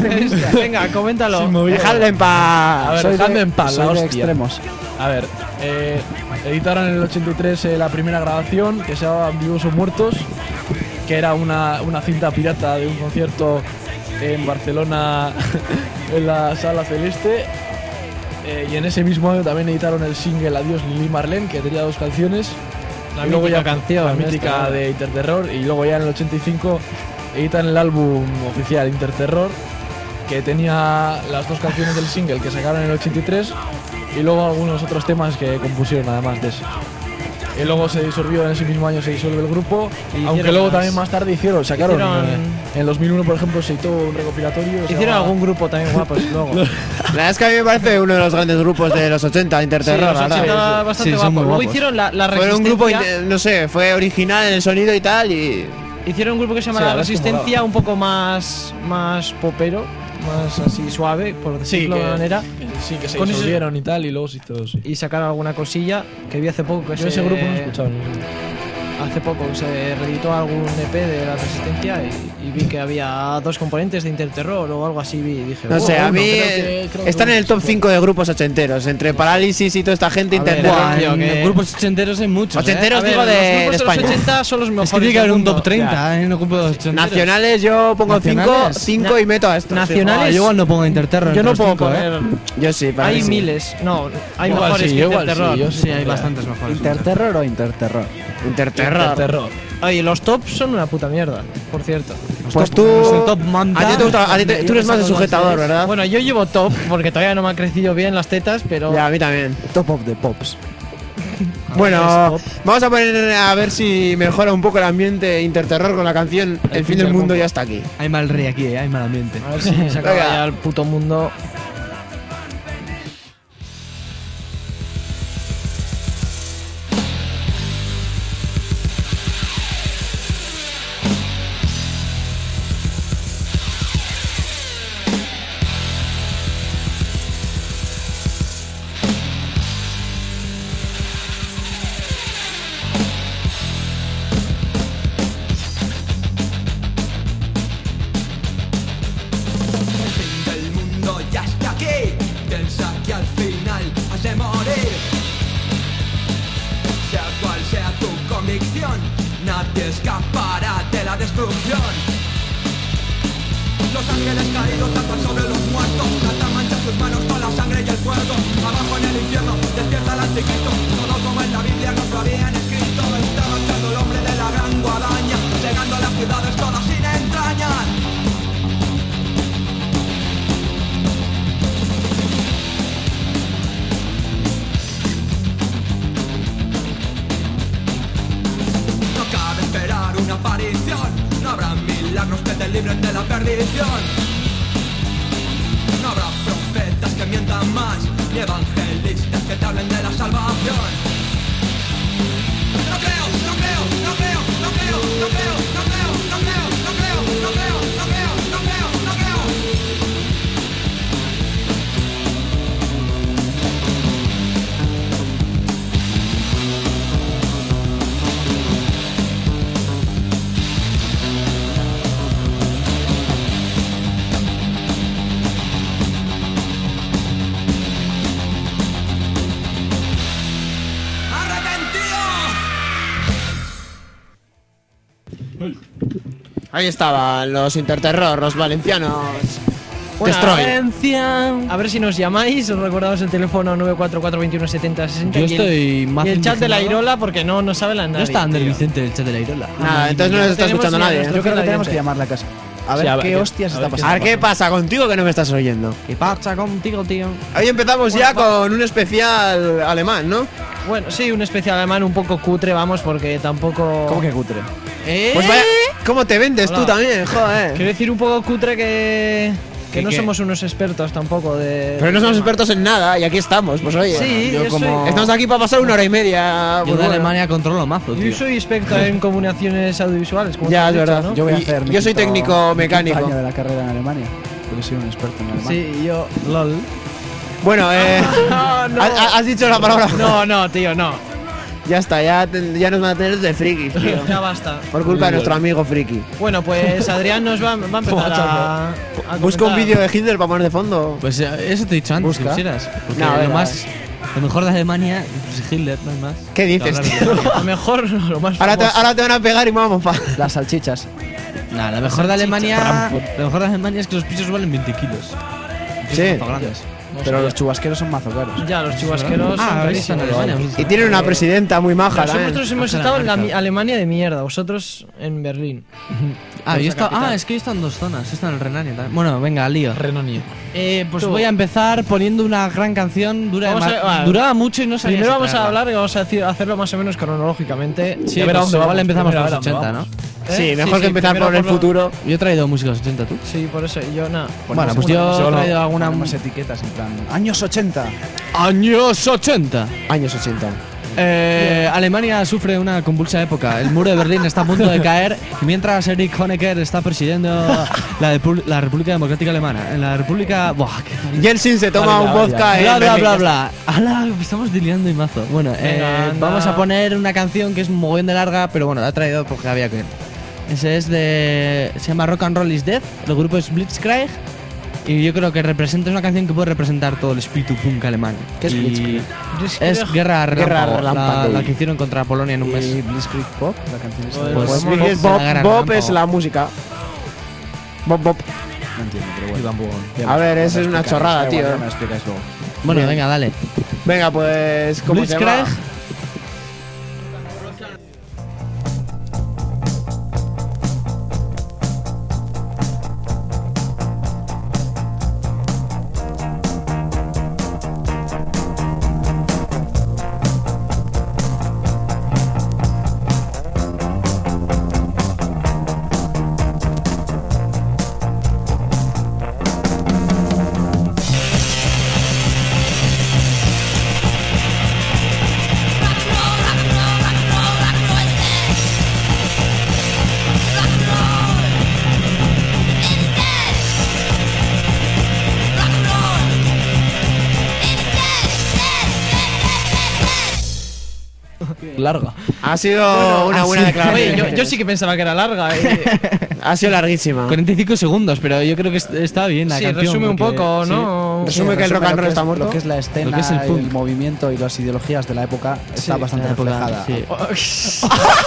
venga, coméntalo. sin mover. Dejadle en paz. A ver, Soy dejadme de- en paz, soy la de hostia. extremos. A ver, eh, editaron en el ochenta y tres eh, la primera grabación que se llamaba Vivos o Muertos, que era una, una cinta pirata de un concierto en Barcelona en la Sala Celeste. Eh, y en ese mismo año también editaron el single Adiós Lili Marlene, que tenía dos canciones. La Y luego mítica ya- canción, La mítica esta. de Interterror. Y luego ya en el ochenta y cinco editan el álbum oficial Interterror, que tenía las dos canciones del single que sacaron en el ochenta y tres y luego algunos otros temas que compusieron además de ese. Y luego se disolvió, en ese mismo año se disuelve el grupo, Y aunque hicieron luego más. también más tarde hicieron, sacaron, Hicieron- eh, en el dos mil uno por ejemplo se editó un recopilatorio. se Hicieron llamaba- algún grupo también guapos luego. La verdad es que a mí me parece uno de los grandes grupos de los ochenta, Sí, Interterror. los la verdad. ochenta bastante Sí, son muy guapos. Luego guapos. hicieron la, la Fue un grupo, Resistencia. inte- no sé, fue original en el sonido y tal. Y Hicieron un grupo que se llama Sí, La la verdad es que Resistencia, molaba. un poco más, más popero, más así suave, por Sí, decirlo de que, manera. sí, que se Con ese- disolvieron y tal, y luego se hizo. Sí. Y sacaron alguna cosilla que vi hace poco. Que Yo se, ese grupo no he escuchado. no. Hace poco se reeditó algún E P de La Resistencia y, y vi que había dos componentes de Interterror o algo así. Vi y dije, no "Oh, sé, a uno, mí creo eh, que- creo que están en el uno, top sí, cinco de grupos ochenteros. Entre Parálisis y toda esta gente, A ver, Interterror. Buah, tío, en que- grupos ochenteros hay muchos. Ochenteros. ¿eh? A ver, digo de- los de grupos de los España. ochenta son los mejores. Es que tiene que haber del un top mundo. treinta ¿eh? en los grupos ochenteros. Nacionales yo pongo cinco Nacionales. cinco y meto a estos. Nacionales. Ah, yo igual no pongo Interterror. Yo entre no los puedo cinco, poner. ¿eh? Sí. Yo sí, para Hay mí sí. miles. No, hay Igual mejores sí, que yo igual Interterror. sí, yo Sí, hay bastantes mejores. ¿Interterror o Interterror? Interterror. Interterror. Oye, los tops son una puta mierda, por cierto. Pues top- tú. el top manta. A ti te gusta- a ti te- tú eres más de Yo sujetador, ¿verdad? Bueno, yo llevo top porque todavía no me han crecido bien las tetas, pero. Ya, a mí también. Top of the Pops. Bueno, es vamos a poner a ver si mejora un poco el ambiente Interterror con la canción El, fin del mundo ya está aquí. Hay mal rey aquí, ¿eh? Hay mal ambiente. A ver si se acaba Venga. ya el puto mundo. El fin del mundo ya está aquí. Piensa que al final has de morir. Sea cual sea tu convicción, nadie escapará de la destrucción. Los ángeles caídos danzan sobre los muertos. Satan mancha sus manos con la sangre y el fuego. Abajo en el infierno despierta el anticristo. Todo como en la Biblia nos lo habían escrito. Está marchando el hombre de la gran guadaña, llegando a las ciudades todas sin entrañas. No cabe esperar una aparición. No habrá milagros que te libren de la perdición. No habrá profetas que mientan más, ni evangelistas que te hablen de la salvación. No creo, no creo, no creo, no creo, no creo, no creo, no creo, no creo, no creo, no creo, no creo, no creo. Ahí estaban los Interterror, los valencianos. Bueno, Destroy. A ver si nos llamáis, os recordamos el teléfono nueve cuatro cuatro, dos uno, siete cero, seis cero. Yo y el- estoy más Y el chat de la indignado. Irola porque no, no sabe la No nadie. está Ander tío. Vicente del chat de la Irola. Nada, entonces no nos está Tenemos escuchando ya nadie. nuestro Yo creo que fiel tenemos que oyente. llamarle a casa. A ver Sí, a ver, qué a ver, hostias a está ver qué pasando. A ver qué pasa contigo que no me estás oyendo. ¿Qué pasa contigo, tío? Hoy empezamos ya con un especial alemán, ¿no? Bueno, sí, un especial alemán un poco cutre, vamos, porque tampoco. ¿Cómo que cutre? ¿Eh? Pues vaya, ¿cómo te vendes tú Hola. también? Joder. Quiero decir un poco cutre que. Que ¿Qué, no qué? somos unos expertos tampoco de. Pero no somos expertos en nada y aquí estamos, pues oye. Sí, yo yo, como- soy. Estamos aquí para pasar una hora y media. Yo pues de bueno. Alemania controlo mazo, tío. Yo soy experto en comunicaciones audiovisuales, como Ya, te es has dicho, verdad. ¿no? Yo voy a Y- hacer. mi yo soy quinto- técnico mi quinto mecánico. año de la carrera en Alemania. Porque soy un experto en alemán. Sí, yo. LOL. Bueno, eh. No, no. has, has dicho la palabra. No, no, tío, no. Ya está, ya, te- ya nos van a tener de frikis, tío. Ya basta. Por culpa de nuestro amigo friki. Bueno, pues Adrián nos va, va a empezar a, a Busca un comentar. vídeo de Hitler para poner de fondo. Pues eh, eso te he dicho antes, Busca. si quisieras. Porque No, a ver, lo a más. Lo mejor de Alemania es Hitler, no hay más. ¿Qué dices, Hablar de tío? Alemania. A lo mejor lo más Ahora te, famoso. ahora te van a pegar y vamos pa. Las salchichas. Nah, lo mejor de Alemania. Lo mejor de Alemania es que los pisos valen veinte kilos. Sí. Son grandes. Pero los chubasqueros son mazo caros. Ya, los chubasqueros son Ah, habéis estado carísimos. en Alemania. vosotros. Y tienen una presidenta muy maja, Nosotros ¿sabes? hemos Angela estado en la Merkel. mi- Alemania de mierda, vosotros en Berlín. Ah, yo he Esa estado- capital. ah, es que he estado en dos zonas. He estado en el Renania también. Bueno, venga, lío. Renania. Eh, pues Tú. voy a empezar poniendo una gran canción. Dura Vamos a- dema- vale. duraba mucho y no sabía Primero si vamos a traerla. hablar y vamos a decir- hacerlo más o menos cronológicamente. Sí, Ya verá pues dónde igual vamos. empezamos Primero por a los ver a ochenta, dónde ¿no? ¿Eh? Sí, mejor que empezar primero por el lo- futuro. Yo he traído música de los ochenta, ¿tú? Sí, por eso yo nada. Bueno, pues una- yo he solo traído alguna. Ponemos etiquetas en plan. Años ochenta. Años ochenta. Años ochenta. Eh, Alemania sufre una convulsa época. El muro de Berlín está a punto de caer y mientras Erich Honecker está presidiendo la, Depu- la República Democrática Alemana. En la República. Buah, qué Jelsin se toma Vale, un vale, vodka en bla bla Berlín. bla bla. Ala, estamos diliando y mazo. Bueno, eh, Venga, anda. vamos a poner una canción que es un mogollón de larga, pero bueno, la he traído porque había que. Ese es de. Se llama Rock and Roll is Death. El grupo es Blitzkrieg. Y yo creo que representa, es una canción que puede representar todo el espíritu punk alemán. ¿Qué es Y Blitzkrieg? Es Guerra Relámpago, Guerra la, Relámpago. la que hicieron contra Polonia en un mes. Y Blitzkrieg Pop, la canción esa. Pues- Pues, Pues- Blitzkrieg es Bob- Bob, la Bob Guerra es la música. Bob Bob. no entiendo, pero bueno. Ya A me- ver, ya eso me es una explicáis, chorrada, da tío. igual, ya me lo explicáis luego. Bueno, Bien. venga, dale. Venga, pues. ¿Cómo se llama? Blitzkrieg. Larga. Ha sido una buena declaración. Oye, yo, yo sí que pensaba que era larga. eh. Ha sido larguísima. cuarenta y cinco segundos, pero yo creo que est- está bien la Sí, canción. resume un porque- poco, sí. ¿no? Resume que el rock and lo roll que está es- muerto. Lo que es la escena, Lo que es el el, punk. movimiento y las ideologías de la época está bastante la época, reflejada. sí.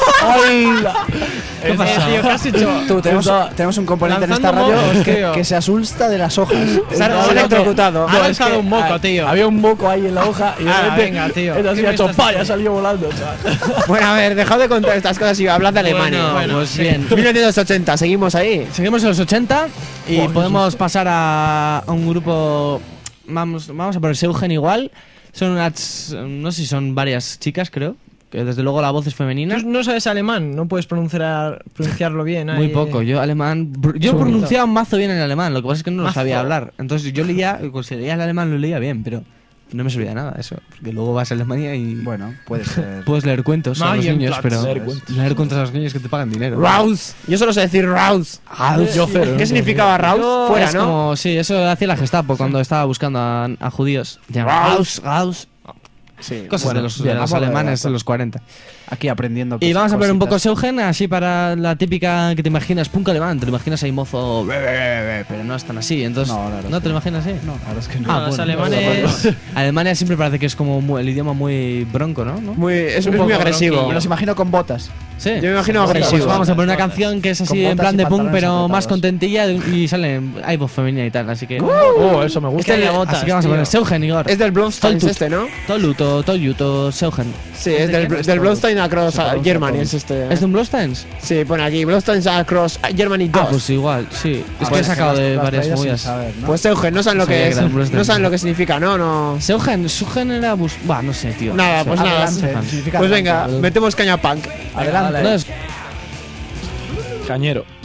¿Qué pasa? Tío, ¿qué has hecho? Tú, tenemos, tenemos un componente en esta Lanzando radio mocos, tío. que se asusta de las hojas. Se ha, se ha electrocutado. Ha lanzado un moco, tío. Había un moco ahí en la hoja y de Ah, repente. venga, tío. Era ¿Qué así, me ha hecho estás pa, ya diciendo? salió volando, chaval. Bueno, a ver, dejad de contar estas cosas y hablad de Alemania. Bueno, Bueno, pues sí. bien. mil novecientos ochenta, seguimos ahí. Seguimos en los ochenta y podemos pasar a, a un grupo. Vamos, vamos a poner Eugen igual. Son unas. No sé si son varias chicas, creo. Que desde luego la voz es femenina. Tú no sabes alemán, no puedes pronunciar, pronunciarlo bien. Muy ahí. poco. Yo alemán. br- Yo Su bonito. pronunciaba mazo bien el alemán. Lo que pasa es que no lo Mazo. sabía hablar. Entonces yo leía. Cuando se leía el alemán lo leía bien, pero no me servía de nada eso. Porque luego vas a Alemania y. Bueno, puede ser. Puedes leer cuentos a los Marienplatz. niños, pero Leer cuentos. leer cuentos a los niños que te pagan dinero. Raus. Yo solo sé decir Raus. Yo cero. ¿Qué significaba Raus? Yo- Fuera, es ¿no? como, sí, eso hacía la Gestapo cuando estaba buscando a, a judíos. Raus. Raus, Raus. Sí. Cosas Bueno, de los, bien, de los vamos a ver, alemanes vamos. en los cuarenta. Aquí aprendiendo. Y cosas- vamos a ver un poco cositas. Eugen, así para la típica que te imaginas, punk alemán. Te lo imaginas ahí mozo, pero no es tan así. Entonces, No, la verdad ¿no es te lo que imaginas así? No, la verdad es que no. Ah, los alemanes. Alemania siempre parece que es como muy- el idioma muy bronco, ¿no? ¿No? Muy, es, Un es poco muy agresivo. bronquillo. Me los imagino con botas. Sí. Yo me imagino Pues agresivo. vamos a poner una canción que es así Con en botas plan y de punk, pantalones pero más apretados. contentilla de- y sale hay voz femenina y tal, así que Oh, eso me gusta. Que haya botas, así que vamos a tío. poner Seugen Igor. Es del Blomstein Toltut. este, ¿no? Toluto, Toyuto, Seugen. Sí, es del, del Blomstein Across Se pronuncia Germany, todo. es este. ¿Es de un Bloosteins? Sí, pone aquí, Blomstein Across Germany dos. Ah, pues igual, sí. Es que Pues he sacado de lo has varias traído sin movidas. saber, ¿no? Pues Eugen, no saben lo Sabía que que es. era un Blomstein. No saben lo que significa, ¿no? No. Seugen, Seugen era bus... Bah, no sé, tío. Nada, No sé. pues nada. Adelante, significa Pues adelante. venga, metemos caña punk. Adelante. No es- Cañero.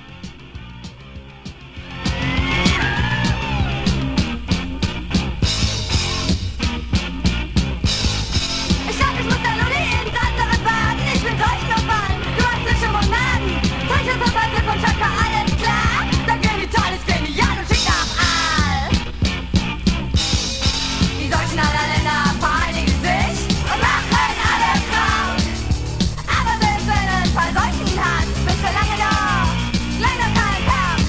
Ich glaub, ich muss da nur hin, Tatsache baden. Ich bin solch nur Mann. Du hast dich schon Magen. Zeichen Verwandte von Chaka, alles klar? Dann genital ist genial und schick nach Aal. Die Deutschen aller Länder vereinigen sich und machen alle krank. Aber selbst wenn du ein paar Seuchen hast, bist du lange noch, lange kein Kampf.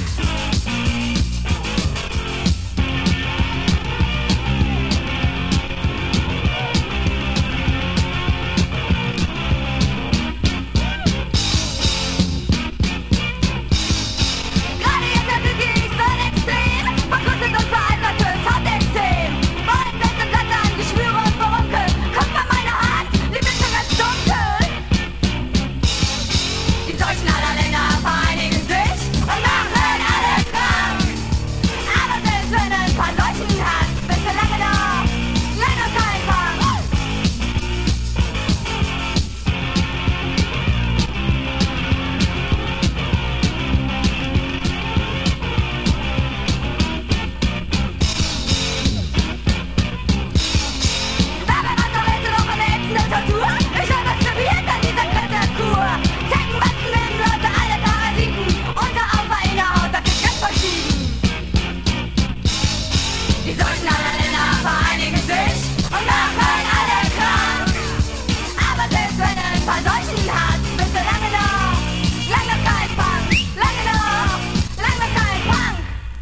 Gerade jetzt entwickle ich so ein Extrem. Verkrustet und veraltertes Hautextrem. Wollen beste Blättern, Geschwüre und Verunkel. Guck mal meine Hand, die wird schon ganz dunkel. Die Deutschen aller Länder vereinigen sich und machen alle krank. Aber selbst wenn du ein paar Seuchen hast, bist du lange noch, lange kein Punk. Dabei was doch jetzt noch eine ätzende Tortur? Ich hab was probiert an dieser Kletterkur. Zeckenbatzen, Nebenleute, alle Parasiten. Unteraufer in der Haut, das ist ganz verschieden. Die Seuchen aller Länder vereinigen sich und machen alle krank. Aber selbst wenn du ein paar Seuchen hast, bist du lange noch, lange kein Punk. Lange noch, lange kein Punk.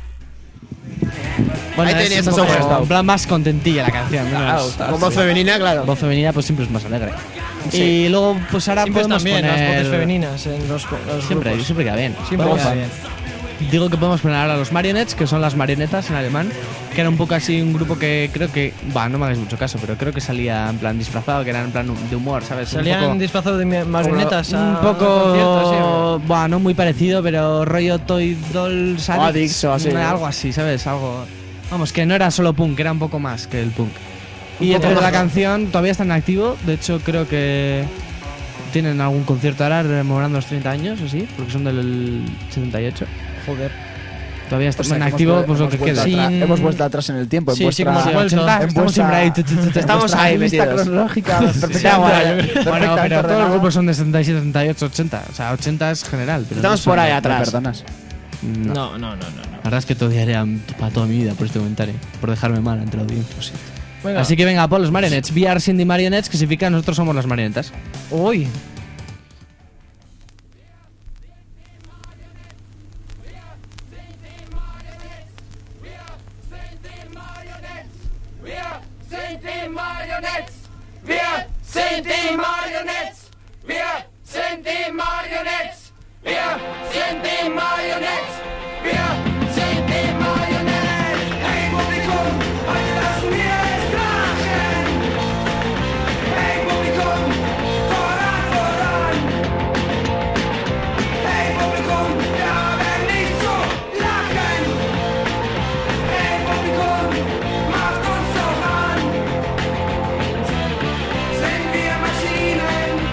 Bueno, Ahí es tenías un a poco- Seugen. en plan más contentilla la canción. menos- Con voz femenina, claro. Voz femenina pues siempre es más alegre. Y luego pues ahora Siempre podemos están bien las poner... voces femeninas en los, los Siempre, grupos. siempre queda bien. Siempre Vamos queda a- bien. Digo que podemos poner ahora los Marionettes, que son las marionetas en alemán, que era un poco así un grupo que creo que, va, no me hagáis mucho caso, pero creo que salía en plan disfrazado, que era en plan de humor, ¿sabes? Un Salían poco- disfrazados de mi- marionetas a un a conciertos, sí, poco, bueno, no muy parecido, pero rollo Toy Dolls O Addicts o así, ¿no? algo así, ¿sabes? Algo, vamos, que no era solo punk, era un poco más que el punk. Y poco entre la más. canción todavía está en activo, de hecho creo que tienen algún concierto ahora rememorando los treinta años, o sí, porque son del setenta y ocho. Joder. Todavía está O sea, en que hemos activo, vuel- pues lo hemos que vuelto queda. atrás- Sin- Hemos vuelto atrás en el tiempo. en Sí, sí, vuestra- como si vuelto. ochenta, en estamos vuestra- siempre ahí. tu, tu, tu, tu, Estamos vuestra ahí lista metidos. cronológica Ya, perfectamente- bueno, Bueno, perfectamente pero todos los ordenada. grupos son de setenta y siete, setenta y ocho, ochenta. O sea, ochenta es general. Pero Estamos no son- por ahí Me atrás. perdonas. No. No, no, no, no. no. La verdad es que te odiaría para toda mi vida por este comentario. Por dejarme mal ante la audiencia. Lo siento. Venga. Así que venga, Paul, los Marionettes. We are Cindy Marionettes, que significa nosotros somos las marionetas. Uy. Wir sind die Marionettes. Wir sind die Marionettes. Wir sind die Marionettes. Wir sind die Marionettes. Wir sind die Marionettes. Hey Publikum, heute lassen wir es krachen. Hey Publikum, voran, voran. Hey Publikum, wir haben nicht zu lachen. Hey Publikum, macht uns doch an. Sind wir Maschinen?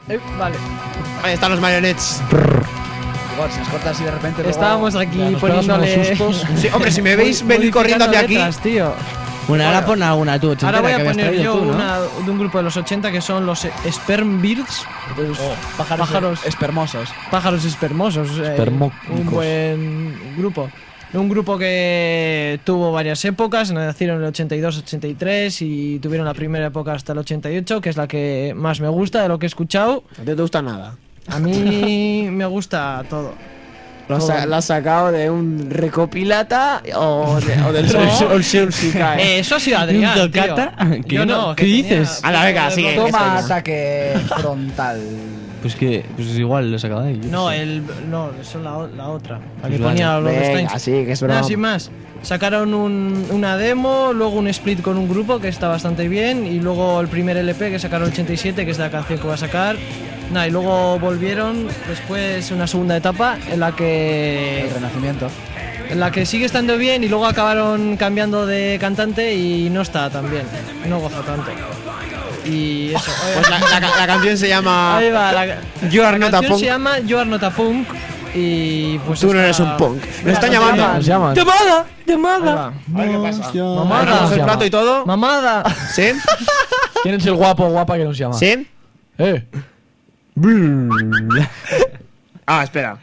Eh, vale. Ahí están los marionettes. Igual, si nos corta así de repente. luego- Estábamos aquí Ya, nos pegamos poniéndole. unos sustos. Sí, hombre, si me veis venir corriendo hacia aquí. letras, tío. Bueno, ahora pon alguna tú, ochentera, Ahora voy que a habías poner traído yo tú, ¿no? una de un grupo de los ochenta que son los Spermbirds. Oh, pájaros, Pájaros. espermosos. Pájaros espermosos. eh, Espermónicos. un buen grupo. Un grupo que tuvo varias épocas, nacieron en el ochenta y dos ochenta y tres y tuvieron la primera época hasta el ochenta y ocho, que es la que más me gusta de lo que he escuchado. No te gusta nada. A mí me gusta todo. ¿Lo has, sa- lo has sacado de un recopilata o, de- o del No. Sol Sol Shikai? Eh, eso ha sido Adrián, ¿Un tío. tocata? ¿Qué Yo no? no. ¿Qué que dices? tenía- A la venga, sigue. Toma Esto no. ataque frontal. Pues que, pues igual lo he sacado de ahí. yo No, qué sé. el, no, eso es la, o- la otra. La que Pues ponía los Venga, Steins. sí, que es broma. Nada, sin más. Sacaron un- una demo, luego un split con un grupo que está bastante bien, y luego el primer L P que sacaron el ochenta y siete, que es la canción que va a sacar. Nada, y luego volvieron después una segunda etapa en la que El renacimiento. en la que sigue estando bien y luego acabaron cambiando de cantante y no está tan bien, no goza tanto. Y eso. Pues la, la ca- la canción se llama Ahí va, la, You Are la Not a canción Punk. se llama You Are Not a Punk y pues Tú no está- eres un punk. Nos están Nos llamando. llaman. Nos llaman. ¡Llamada! Ahí ¡Llamada! va. A ver qué pasa. Mamada. Agarramos el plato y todo. ¡Mamada! ¿Sí? ¿Quién es el guapo o guapa que nos llama? ¿Sí? Eh. Ah, espera.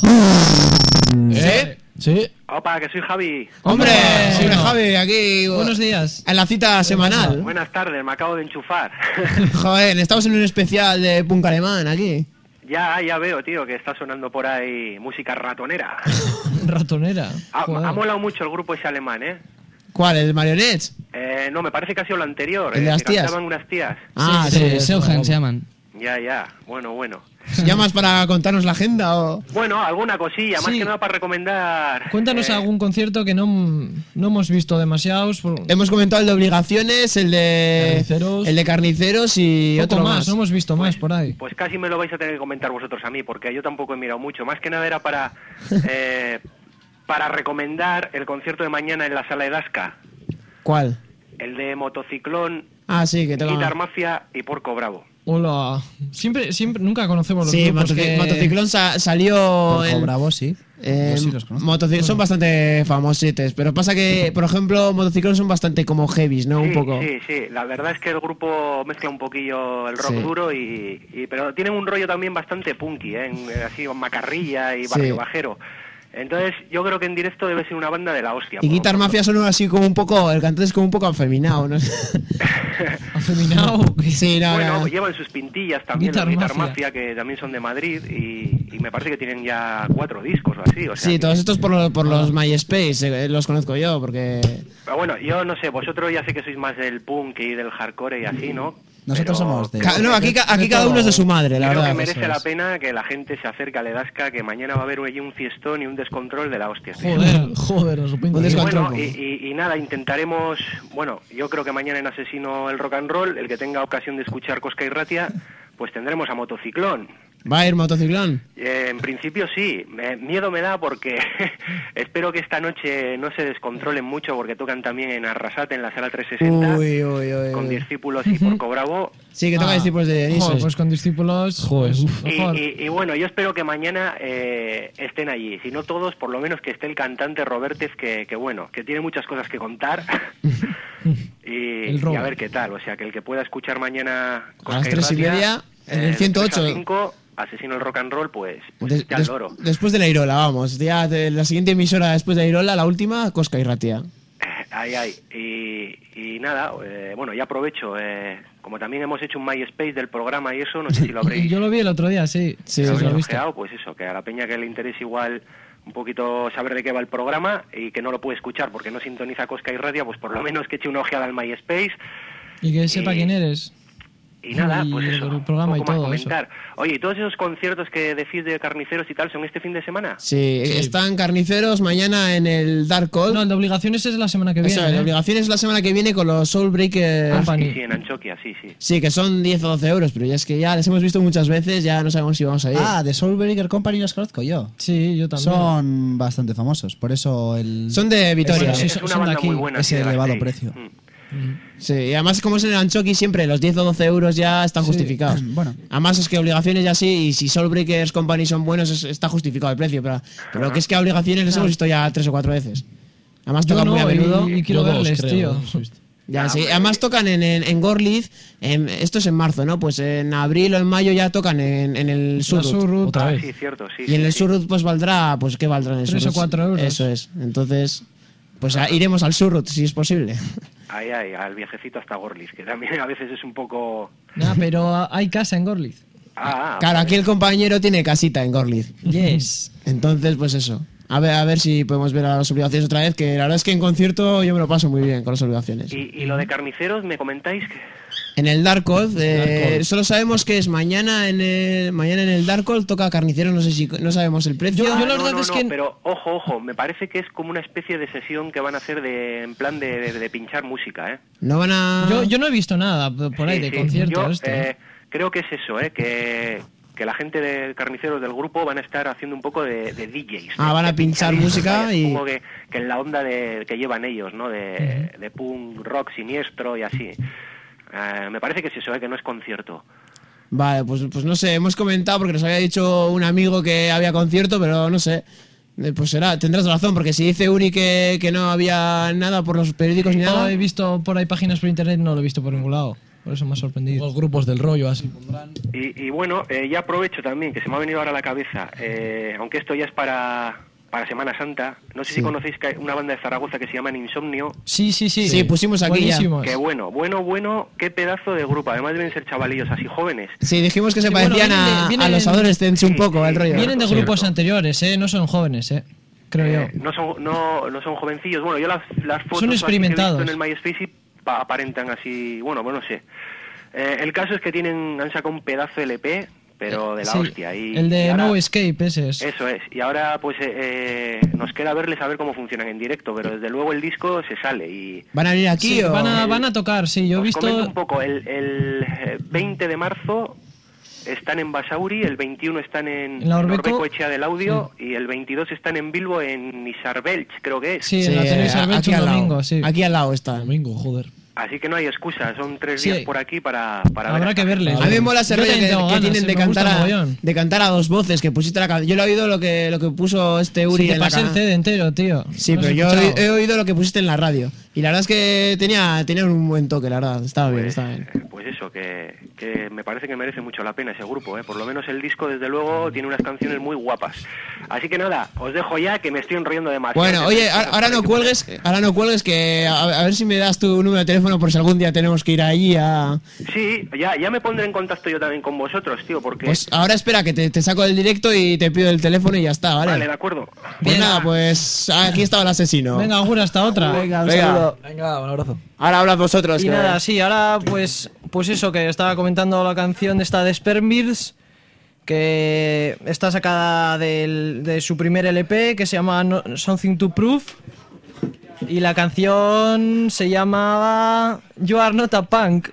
¿Sí? Sí. Opa, que soy Javi. Hombre, Sí, hombre, no. Javi, aquí Buenos días. en la cita semanal. Buenas tardes, me acabo de enchufar. Joder, estamos en un especial de punk alemán aquí. ya, ya veo, tío, que está sonando por ahí música ratonera. Ratonera. Ha, Joder. ha molado mucho el grupo ese alemán, ¿eh? ¿Cuál? ¿El Marionettes? Eh, no, me parece que ha sido lo anterior. ¿El de eh, las que tías? cantaban unas tías. Ah, sí. Sí, Seugen se llaman. Ya, ya. Bueno, bueno. ¿Llamas para contarnos la agenda o...? Bueno, alguna cosilla, más Sí. que nada para recomendar. Cuéntanos eh, algún concierto que no, no hemos visto demasiados. por- Hemos comentado el de Obligaciones, el de... Carniceros. El de Carniceros y Poco otro más, más. no hemos visto más por ahí. Pues casi me lo vais a tener que comentar vosotros a mí, porque yo tampoco he mirado mucho. Más que nada era para. eh, para recomendar el concierto de mañana en la sala de Dasca. ¿Cuál? El de Motociclón, Ah, sí, que tengo... Guitar Mafia y Porco Bravo. Hola. Siempre, siempre, nunca conocemos los Sí, grupos Motoci- que... Motociclón sa- salió... Porco en- Bravo, sí. Eh, Yo sí los conozco. Motoci- son bastante famosetes, pero pasa que, por ejemplo, Motociclón son bastante como heavies, ¿no? Sí, Un poco. sí, sí. La verdad es que el grupo mezcla un poquillo el rock Sí. duro y, y- pero tienen un rollo también bastante punky, ¿eh? En- así con macarrilla y Sí. barrio bajero. Entonces yo creo que en directo debe ser una banda de la hostia. Y por- Guitar por- Mafia son así como un poco... El cantante es como un poco afeminado, ¿no? Afeminado. Sí, no, Bueno, no. llevan sus pintillas también, Guitar los Guitar Mafia. Mafia, que también son de Madrid y, y me parece que tienen ya cuatro discos o así. O sea, Sí, que- todos estos por, lo- por los MySpace, eh, los conozco yo, porque... Pero bueno, yo no sé, vosotros ya sé que sois más del punk y del hardcore y así, ¿no? Nosotros Pero somos de- Ca- no, aquí, ca- aquí cada uno es de su madre, la creo verdad. que merece eso la es. pena que la gente se acerque a Ledasca, que mañana va a haber allí un fiestón y un descontrol de la hostia. estoy Joder. Joder, nos lo pinta. Un Y descontrol. bueno, y, y- y nada, intentaremos, bueno, yo creo que mañana en Asesino el Rock and Roll, el que tenga ocasión de escuchar Cosca y Ratia, pues tendremos a Motociclón. ¿Va a ir Motociclón? Eh, en principio sí, Eh, miedo me da porque espero que esta noche no se descontrolen mucho porque tocan también en Arrasate, en la sala trescientos sesenta, Uy, uy, uy. con uy. discípulos y Porco Bravo. Sí, que toca Ah. discípulos de Dionisio. Joder, pues con discípulos. Joder, pues, uf. Y, mejor. y- y bueno, yo espero que mañana eh, estén allí, si no todos, por lo menos que esté el cantante Robertez, que, que bueno, que tiene muchas cosas que contar y, El y Robert. a ver qué tal, o sea, que el que pueda escuchar mañana A las tres y media, en el ciento ocho. tres a cinco, Asesino el Rock and Roll, pues, pues Des- esté al des- loro. después de la Irola, vamos. Ya de la siguiente emisora después de la Irola, la última, Cosca y Ratia. Ay, ay. Y, y nada, eh, bueno, ya aprovecho. Eh, como también hemos hecho un MySpace del programa y eso, no sé si lo Y habréis, yo lo vi el otro día, sí. Sí, lo sí, habréis lo he visto. ojeado, pues eso, que a la peña que le interese igual un poquito saber de qué va el programa y que no lo puede escuchar porque no sintoniza Cosca y Radio, pues por lo menos que eche una ojeada al MySpace. Y que sepa Y- quién eres. Y nada, Y pues el eso, programa un y poco más todo comentar. Oye, ¿y todos esos conciertos que decís de Carniceros y tal son este fin de semana? Sí, están carniceros mañana en el Dark Call. No, el de obligaciones es la semana que viene. Eso, la ¿eh? obligación es la semana que viene con los Soul Breakers. Company. Sí, sí, en Anchoquia, sí, sí. Sí, que son diez o doce euros, pero ya es que ya les hemos visto muchas veces, ya no sabemos si vamos a ir. Ah, de Soulbreaker Company los conozco yo. Sí, yo también. Son bastante famosos, por eso el... Son de Vitoria. Es, sí, es son- una son de banda aquí, muy buena. ese sí, de elevado Gasteiz. precio. Mm. Sí, y además como es en el Anchoqui siempre los diez o doce euros ya están justificados. Bueno. Además es que obligaciones ya sí, y si Soulbreakers Company son buenos es- está justificado el precio, pero, pero lo que es que a obligaciones les hemos visto ya tres o cuatro veces. Además Yo tocan muy a no, y- menudo. y, quiero Yo dos, verles, creo, tío. dos he visto. Ya, sí. Además tocan en, en, en Gorlitz, en- esto es en marzo, ¿no? Pues en abril o en mayo ya tocan en, en el La Surrut. Surrut. Otra Ah, vez. sí, cierto, sí. Y en sí, el sí. Surrut pues valdrá, pues ¿qué valdrá en el Tres Surrut? o cuatro euros. Eso es. Entonces, pues a- iremos al Surrut si es posible. Ahí, ahí, al viajecito hasta Gorlitz, que también a veces es un poco... Nah, pero hay casa en Gorlitz. Ah, ah, Claro, aquí el compañero tiene casita en Gorlitz. Yes. Entonces, pues eso. A ver, a ver si podemos ver a las obligaciones otra vez, que la verdad es que en concierto yo me lo paso muy bien con las obligaciones. Y, y lo de carniceros, ¿me comentáis? Que... En el Dark Oath, eh, solo sabemos que es mañana en el mañana en el Dark Oath toca Carniceros, no sé si no sabemos el precio. Yo- yo la no, verdad no, es no, que- pero ojo, ojo, me parece que es como una especie de sesión que van a hacer de, en plan de, de- de pinchar música, ¿eh? No van a Yo, yo no he visto nada por ahí Sí, de sí. concierto. Yo, esto. eh, creo que es eso, ¿eh? Que, que la gente de Carniceros del grupo van a estar haciendo un poco de, de D Js. Ah, de- van a de pinchar pinchadistas, música vaya, y- Supongo que, que en la onda de, que llevan ellos, ¿no? De, de punk, rock, siniestro y así. Eh, me parece que es eso, ¿eh? Que no es concierto. Vale, pues, pues no sé, hemos comentado porque nos había dicho un amigo que había concierto, pero no sé. Eh, Pues será, tendrás razón, porque si dice Uri que, que no había nada por los periódicos ni No nada. he visto por ahí páginas por internet, no lo he visto por ningún lado. Por eso me ha sorprendido. Los grupos del rollo así pondrán. Y, y bueno, eh, ya aprovecho también, que se me ha venido ahora a la cabeza, eh, aunque esto ya es para, para Semana Santa, no sé si conocéis que hay una banda de Zaragoza que se llama Insomnio. Sí, sí, sí. Sí, pusimos aquí ya. Buenísimos. Que bueno, bueno, bueno, qué pedazo de grupo. Además deben ser chavalillos así jóvenes. Sí, dijimos que se Sí, bueno, parecían vienen de- a, vienen- a los adolescentes un Sí, poco, sí. el rollo. Vienen de Sí. grupos anteriores, ¿eh? No son jóvenes, ¿eh? Creo Eh, yo. no son no, no son jovencillos. Bueno, yo las, las fotos Son así que he experimentados. visto en el MySpace y pa- aparentan así, bueno, bueno, no sé. Eh, el caso es que tienen han sacado un pedazo de L P, pero de la Sí, hostia. Y, el de y ahora- No Escape, ese es. Eso es. Y ahora pues eh, eh, nos queda verles a ver cómo funcionan en directo, pero desde luego el disco se sale y... ¿Van a venir aquí Sí, o...? van, a, van a tocar, sí. Yo he Os comento visto. un poco, el, el eh, veinte de marzo están en Basauri, el veintiuno están en, ¿En la Orbeco? Orbeco Echea del Audio y el veintidós están en Bilbo en Isarbelch, creo que es. Sí, en la televisión aquí un al lado. domingo, sí. Aquí al lado está. Domingo, joder. Así que no hay excusa, son tres Sí. días por aquí para, para Habrá ver. que verles. A mí me mola ese Yo rollo que, también tengo que ganas, tienen eh, de me gusta cantar, a, mogollón. de cantar a dos voces, que pusiste la canción. Yo lo he oído lo que, lo que puso este Uri Sí, te en la pasé el ca- C D entero, tío. Sí, ¿No lo pero has yo he, escuchado? he oído lo que pusiste en la radio. Y la verdad es que tenía, tenía un buen toque, la verdad. Estaba bien, Pues, estaba bien. pues eso, que, que me parece que merece mucho la pena ese grupo, ¿eh? Por lo menos el disco, desde luego, tiene unas canciones muy guapas. Así que nada, os dejo ya, que me estoy enrollando demasiado. Bueno, oye, ahora, ahora no cuelgues, ahora no cuelgues, que a, a ver si me das tu número de teléfono por si algún día tenemos que ir allí a... Sí, ya, ya me pondré en contacto yo también con vosotros, tío, porque... Pues ahora espera, que te, te saco del directo y te pido el teléfono y ya está, ¿vale? Vale, de acuerdo. Pues nada, pues aquí estaba el asesino. Venga, Augura, hasta otra. Venga, un Venga. saludo. Venga, un abrazo. Ahora hablas vosotros. Y que- nada, sí, ahora pues pues eso, que estaba comentando la canción de esta de Spermirs, que está sacada del- de su primer L P, que se llama No- Something to Prove, y la canción se llamaba You Are Not a Punk.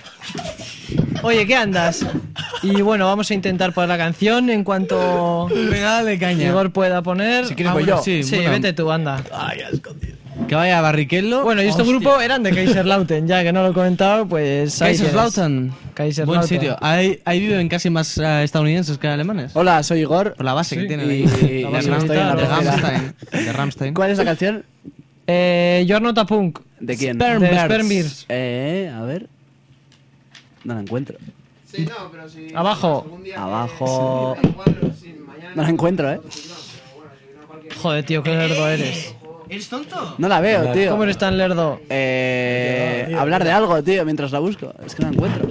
Oye, ¿qué andas? Y bueno, vamos a intentar poner la canción en cuanto Venga, dale caña. Igor pueda poner. Si quieres Ah, voy bueno, yo. Sí, Sí, bueno. vete tú, anda. Que vaya a Barrichello. Bueno, y este Hostia. grupo eran de Kaiserslautern, ya que no lo he comentado, pues ahí tienes. Kaiserslautern. Kaiserslautern. Buen sitio. Ahí, ahí viven casi más eh, estadounidenses que alemanes. Hola, soy Igor. Por la base que tienen Y, ahí. y- La y base estoy en la militar, De o- tercera. Rammstein. De Rammstein. ¿Cuál es la canción? Eh, You Are Not a Punk. ¿De quién? Sperm De Birds. Spermirs. Eh, a ver. No la encuentro. Sí, no, pero si... Abajo. algún día que- Abajo. Sí, igual, sí, mañana- No la encuentro, eh. Joder, tío, qué lerdo eres. ¿Eres tonto? No la veo, tío. ¿Cómo eres tan lerdo? Eh, hablar de algo, tío, mientras la busco. Es que no la encuentro.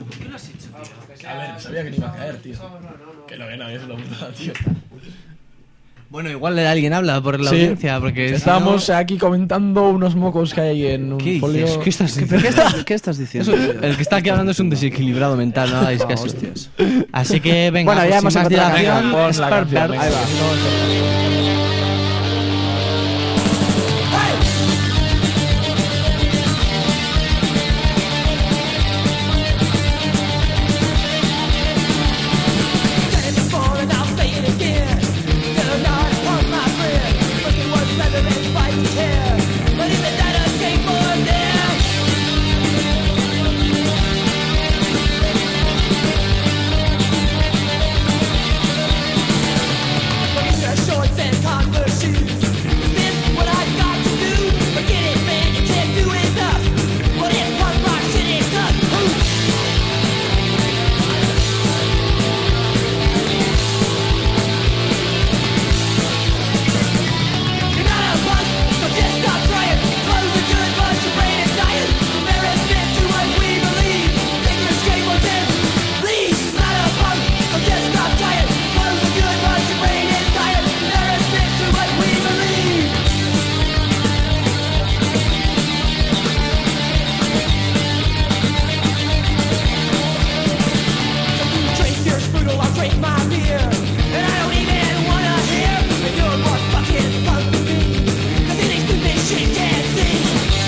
A ver, sabía que no iba a caer, tío. Que no, que nadie se lo gusta, tío. Bueno, igual alguien habla por la Sí. audiencia, porque si Estamos no- aquí comentando unos mocos que hay en un ¿Qué folio. dices? ¿Qué estás ¿Pero diciendo? qué estás, qué estás diciendo? Eso- el que está aquí hablando es un desequilibrado mental, no hagáis caso. Así que venga, Bueno, pues, ya sin hemos más encontrado la dilación, canción, pon la Sperm canción, Birds. venga. Ahí va. But in the data, take more down. so I'll drink my beer. And I don't even wanna hear that you're more fucking punk than me. Cause it ain't stupid shit can't see.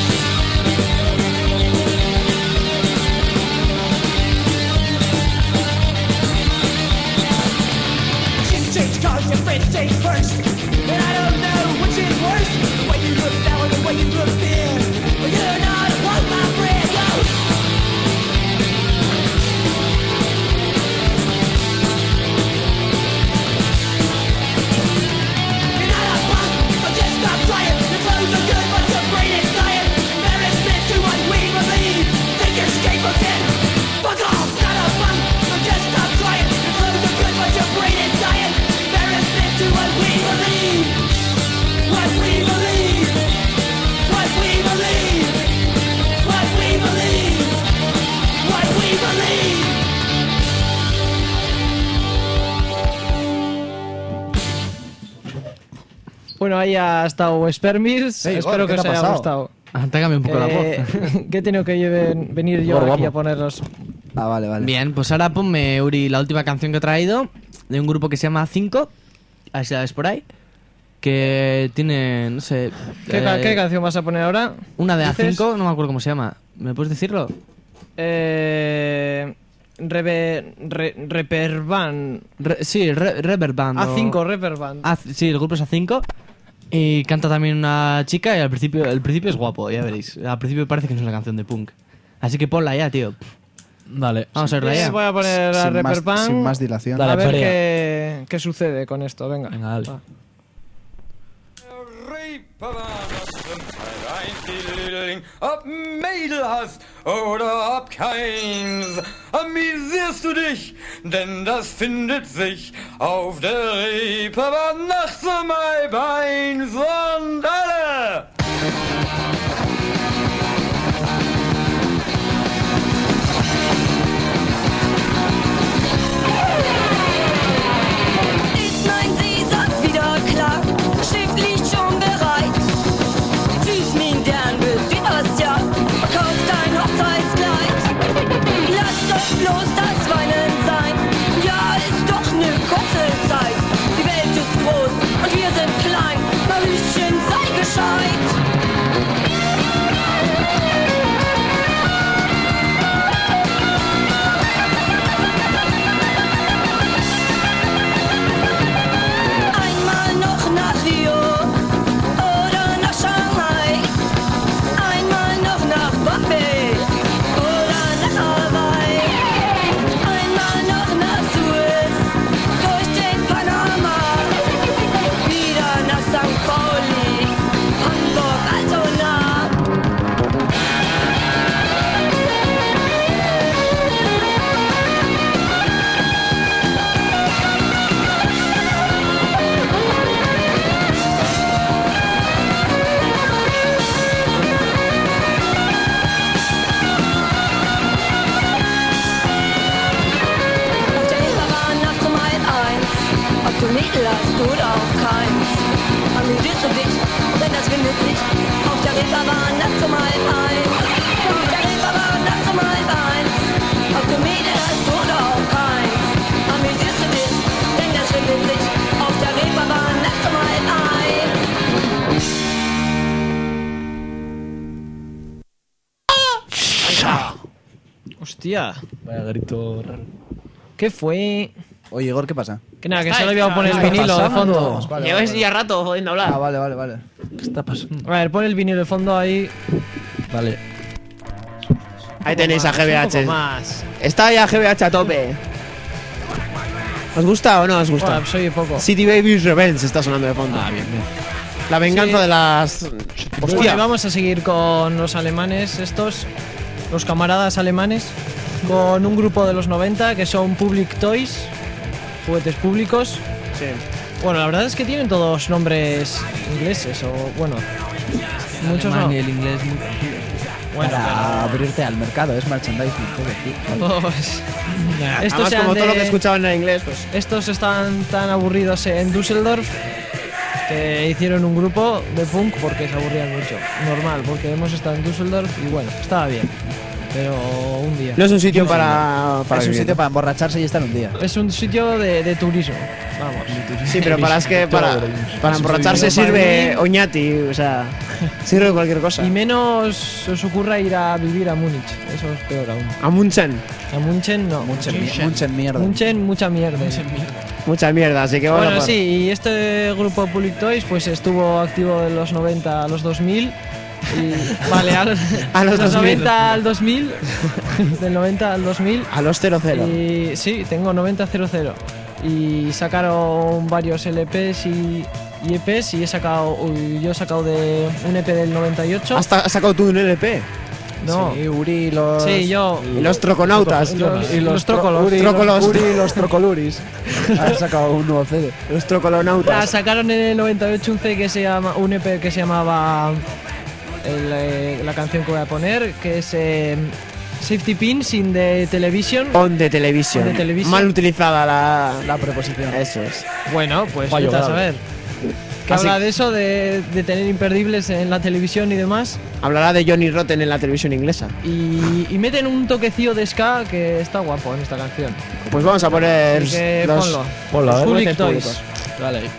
Chicks change cars, your friends change first. And I don't know which is worse, the way you look now or the way you look then. But you're not a punk, my friend, yo. You're not a punk, so just stop trying. Your clothes are good, but your brain is dying. Embarrassment to what we believe. Take your scapegoat and fuck off. Not a punk, so just stop trying. Your clothes are good, but your brain is dying. Embarrassment to what we believe. What we believe. What we believe. What we believe. What we believe. Bueno, ahí ha estado Spermils. Hey, Espero Igor, que ¿qué os te ha haya pasado? gustado. Ah, te cambia un poco la voz. Eh, que he tenido que lleven- venir yo Gordo, aquí a vamos. ponerlos. Ah, vale, vale. Bien, pues ahora ponme, Uri, la última canción que he traído de un grupo que se llama cinco. A ver si la ves por ahí. Que tiene, no sé. ¿Qué, ca- eh, qué canción vas a poner ahora? Una de ¿Dices? A cinco, no me acuerdo cómo se llama. ¿Me puedes decirlo? Eh, Rebe, re, Reperban. Re- sí, Re- Reverb Band. o- A cinco, Reperban. A- sí, el grupo es A cinco. Y canta también una chica y al principio, el principio es guapo, ya veréis. Al principio parece que no es una canción de punk. Así que ponla ya, tío. Dale. Vamos a verla Eh, ya. voy a poner a Sin más, Reperban. sin más dilación. Dale, a ver feria. qué, qué sucede con esto. Venga. Venga, dale. Va. Ob Mädel hast oder ob keins, amüsierst du dich, denn das findet sich auf der Reeperbahn nachts um halb eins und alle. Ist mein Seesack wieder klar? Schiff liegt schon bereit. Tschüss, mein Dern, bis Südostjahr. Verkauf dein Hochzeitskleid. Lass doch bloß das Weinen sein. Ja, ist doch ne kurze Zeit. Die Welt ist groß und wir sind klein. Mariechen, sei gescheit. Einmal noch nach Rio oder nach Shanghai. Einmal noch nach Bombay oder nach Hawaii. Einmal noch nach Suez, durch den Panama. Wieder nach Sankt Pauli, Hamburg, Altona. Auf der Reeperbahn nachts um halb eins. Ob du Mädel hast oder auch keins. Amüsierst du dich, denn das findet sich auf der Reeperbahn nachts um halb eins. Auf der Reeperbahn nachts um halb eins. Ob du Mädel hast oder auch keins. Amüsierst du dich, denn das findet sich auf der Reeperbahn nachts um halb eins. Hostia. Vaya grito raro. ¿Qué fue? Oye, Igor, ¿qué pasa? Que nada, que Está solo iba a poner el está vinilo de pasando. fondo. Vale, Lleváis vale, ya rato jodiendo a hablar. Ah, vale, vale, vale. ¿Qué está pasando? A ver, pon el vinilo de fondo ahí. Vale. Ahí tenéis a Un poco G B H. más. Está ya G B H a tope. ¿Os gusta o no os gusta? Bueno, soy poco. City Babies Revenge está sonando de fondo. Ah, bien, bien. La venganza Sí. de las. Bueno, Hostia. y vamos a seguir con los alemanes estos, los camaradas alemanes, con un grupo de los noventa que son Public Toys, juguetes públicos. Sí. Bueno, la verdad es que tienen todos nombres ingleses o bueno, muchos Alemán no. y el inglés muy Bueno, Para abrirte al mercado, es merchandising. todo, tío. pues, Además, estos como eran todo lo que de- escuchaban en inglés, pues. estos están tan aburridos en Düsseldorf que hicieron un grupo de punk porque se aburrían mucho. Normal, porque hemos estado en Düsseldorf y bueno, estaba bien. pero un día. No es un sitio para, para es un vivir. sitio para emborracharse y estar un día. Es un sitio de, de turismo. Vamos. Sí, pero para es que para, para emborracharse sirve Oñati, o sea, sirve cualquier cosa. Y menos os ocurra ir a vivir a Múnich. Eso es peor aún. A Munchen, A Munchen no. Munchen, Munchen mierda. Munchen, mucha mierda. mucha mierda, así que bueno. Bueno, pues- sí, y este grupo Public Toys pues estuvo activo de los noventa a los dos mil. Y, vale, a los, A los de los dos mil. noventa al dos mil. Del noventa al dos mil. A los cero cero. Y sí, tengo noventa cero cero. Y sacaron varios L Ps y, y E Ps. Y he sacado. uy, yo he sacado de un E P del noventa y ocho. ¿Has, has sacado tú un L P? No. Sí, Uri, los... Sí, yo. Y los troconautas. Y los, Y los, los trócolos. Uri, Trócolos. los, Uri y los trocoluris. Han sacado un nuevo C D. Los Ah, trocolonautas. sacaron en el noventa y ocho un C que se llama. Un E P que se llamaba. el, eh, la canción que voy a poner, que es eh, Safety Pins in the Television. On the television. On the television. Mal utilizada la, La preposición. Eso es. Bueno, pues Fallo vete a grave. saber. Que Así- habla de eso, de, de tener imperdibles en la televisión y demás. Hablará de Johnny Rotten en la televisión inglesa. Y, y meten un toquecillo de ska que está guapo en esta canción. Pues vamos a poner Así que los, ponlo. Ponlo, a ver. Public juguetes Toys. públicos. Dale ahí.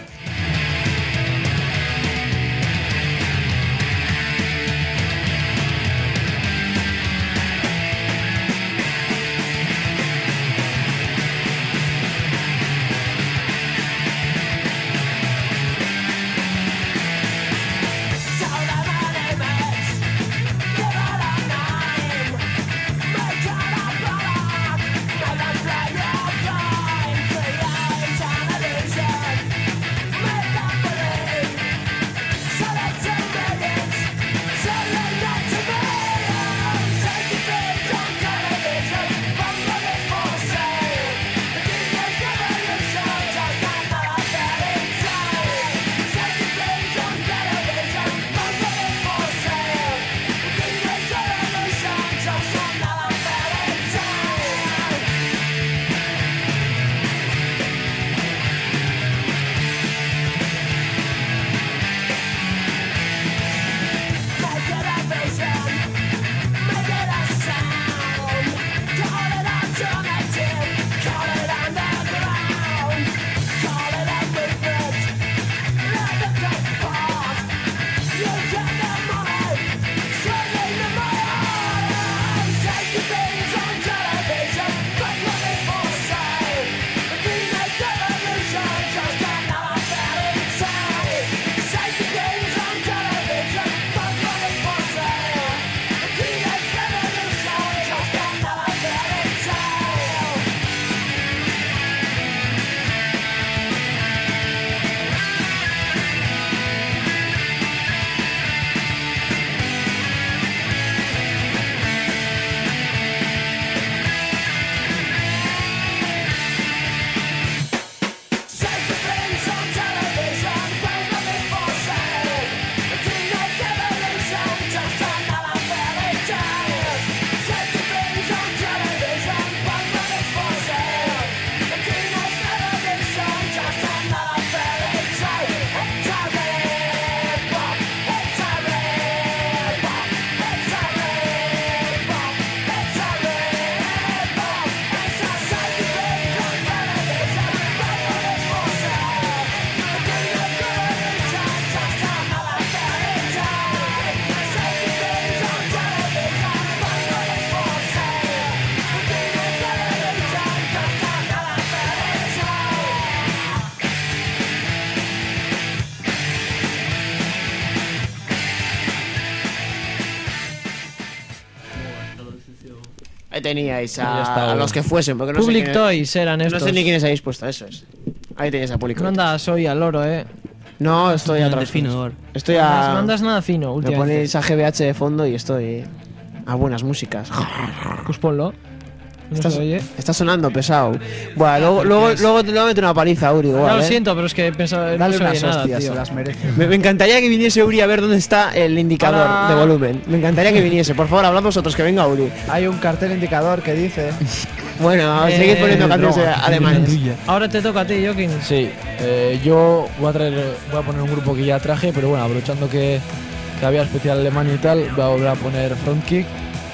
Ahí teníais Ya a, está, a bueno. los que fuesen, porque no sé, Public quién- Toys eran no estos. sé ni quiénes habéis puesto, eso es. Ahí teníais a Public No Toys. andas hoy al loro, eh. No, estoy De atrás. fino, ahora. Estoy No andas- a. no andas nada fino Me últimamente. ponéis a G B H de fondo y estoy a buenas músicas. Pues ponlo. No Está, se oye. está sonando pesado. Bueno, luego, luego, luego te lo meto una paliza, Uri. Ya Igual, lo ¿eh? siento, pero es que pensaba, no Dale se oye unas nada, hostias, tío. se las merece. Me, me encantaría que viniese Uri a ver dónde está el indicador Para- de volumen. Me encantaría que viniese. Por favor, hablad vosotros, que venga Uri. Hay un cartel indicador que dice... Bueno, Eh, seguid poniendo canciones no, alemanes. Ahora te toca a ti, Joaquín. Sí, eh, yo voy a traer, voy a poner un grupo que ya traje, pero bueno, aprovechando que, que había especial Alemania y tal, voy a volver a poner Frontkick.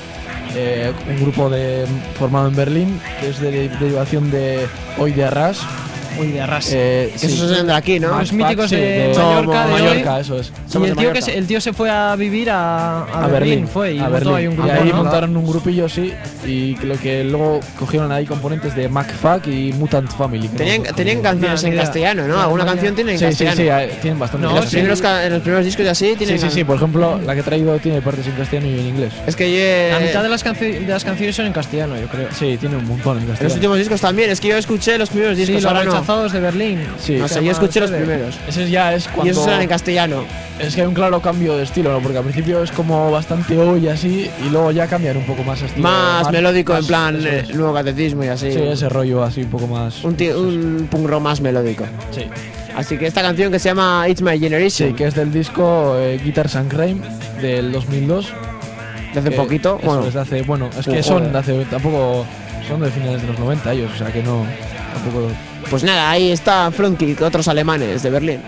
eh, un grupo de, formado en Berlín, que es de, de derivación de Hoy de Arras. Uy, de arras. Eh, Que esos son de aquí, ¿no? Los míticos sí, de de- Mallorca, de hoy. Mallorca, eso es. Y Somos el de tío, que Mallorca. se, el tío se fue a vivir a, a, A Berlín, Berlín, fue y a montó Berlín. ahí un Y grupo. ahí ¿no? montaron un grupillo, sí, y lo que luego cogieron ahí componentes de McFuck y Mutant Family. que Tenían, no- tenían canciones ni en idea. castellano, ¿no? No, Alguna no, canción tiene en Sí, sí, castellano. sí, eh, tienen bastante. No, Los Sí, primeros, ca- en los primeros discos de así tienen. sí, sí, sí, por ejemplo, la que he traído tiene partes en castellano y en inglés. Es que yo. La mitad de las, canci- de las canciones son en castellano, yo creo. Sí, tiene un montón en En los castellano. últimos discos también. Es que yo escuché los primeros Sí, discos, los ahora no. rechazados de Berlín. Sí, No Se sé, yo llama escuché los C D. primeros. ese ya es cuando... Y esos eran en castellano. Es que hay un claro cambio de estilo, ¿no? Porque al principio es como bastante hoy así y luego ya cambian un poco más estilo. Más melódico, más- en plan eso eh, es. nuevo catecismo y así. Sí, ese rollo así un poco más... Un, ti- un punk rock más melódico. Sí. Así que esta canción que se llama It's My Generation, Sí, que es del disco eh, Guitars and Crime del dos mil dos. de hace que poquito. eso Bueno, es de hace, bueno, es que Oh, son joder. de hace, tampoco son de finales de los noventa ellos, o sea que no, tampoco... pues nada, ahí está Frontkick, otros alemanes de Berlín.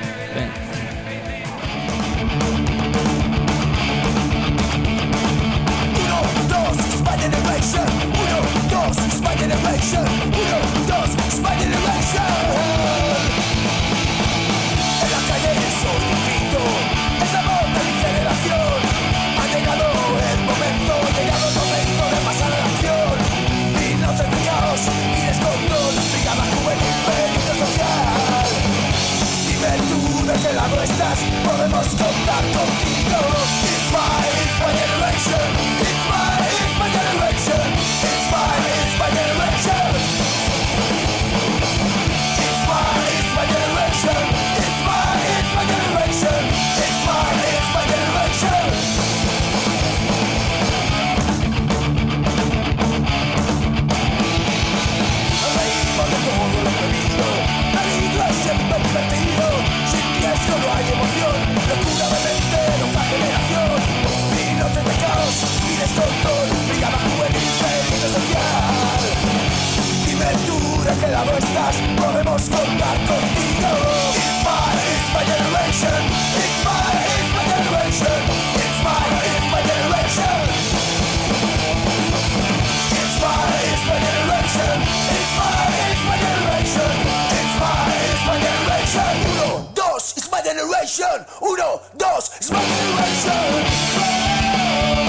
Uno, dos, it's my generation.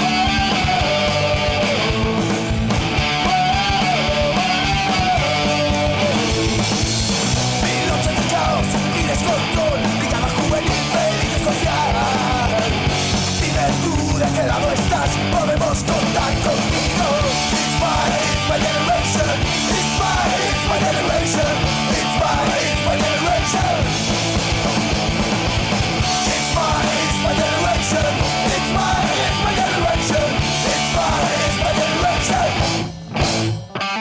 Mil noches de caos y descontrol, brigada juvenil, peligro social. Dime tú de qué lado estás, podemos contar contigo. It's my, it's my generation. It's my, it's my generation. It's my, it's my generation. It's my, it's my generation. It's my, it's my generation. It's my, it's my generation.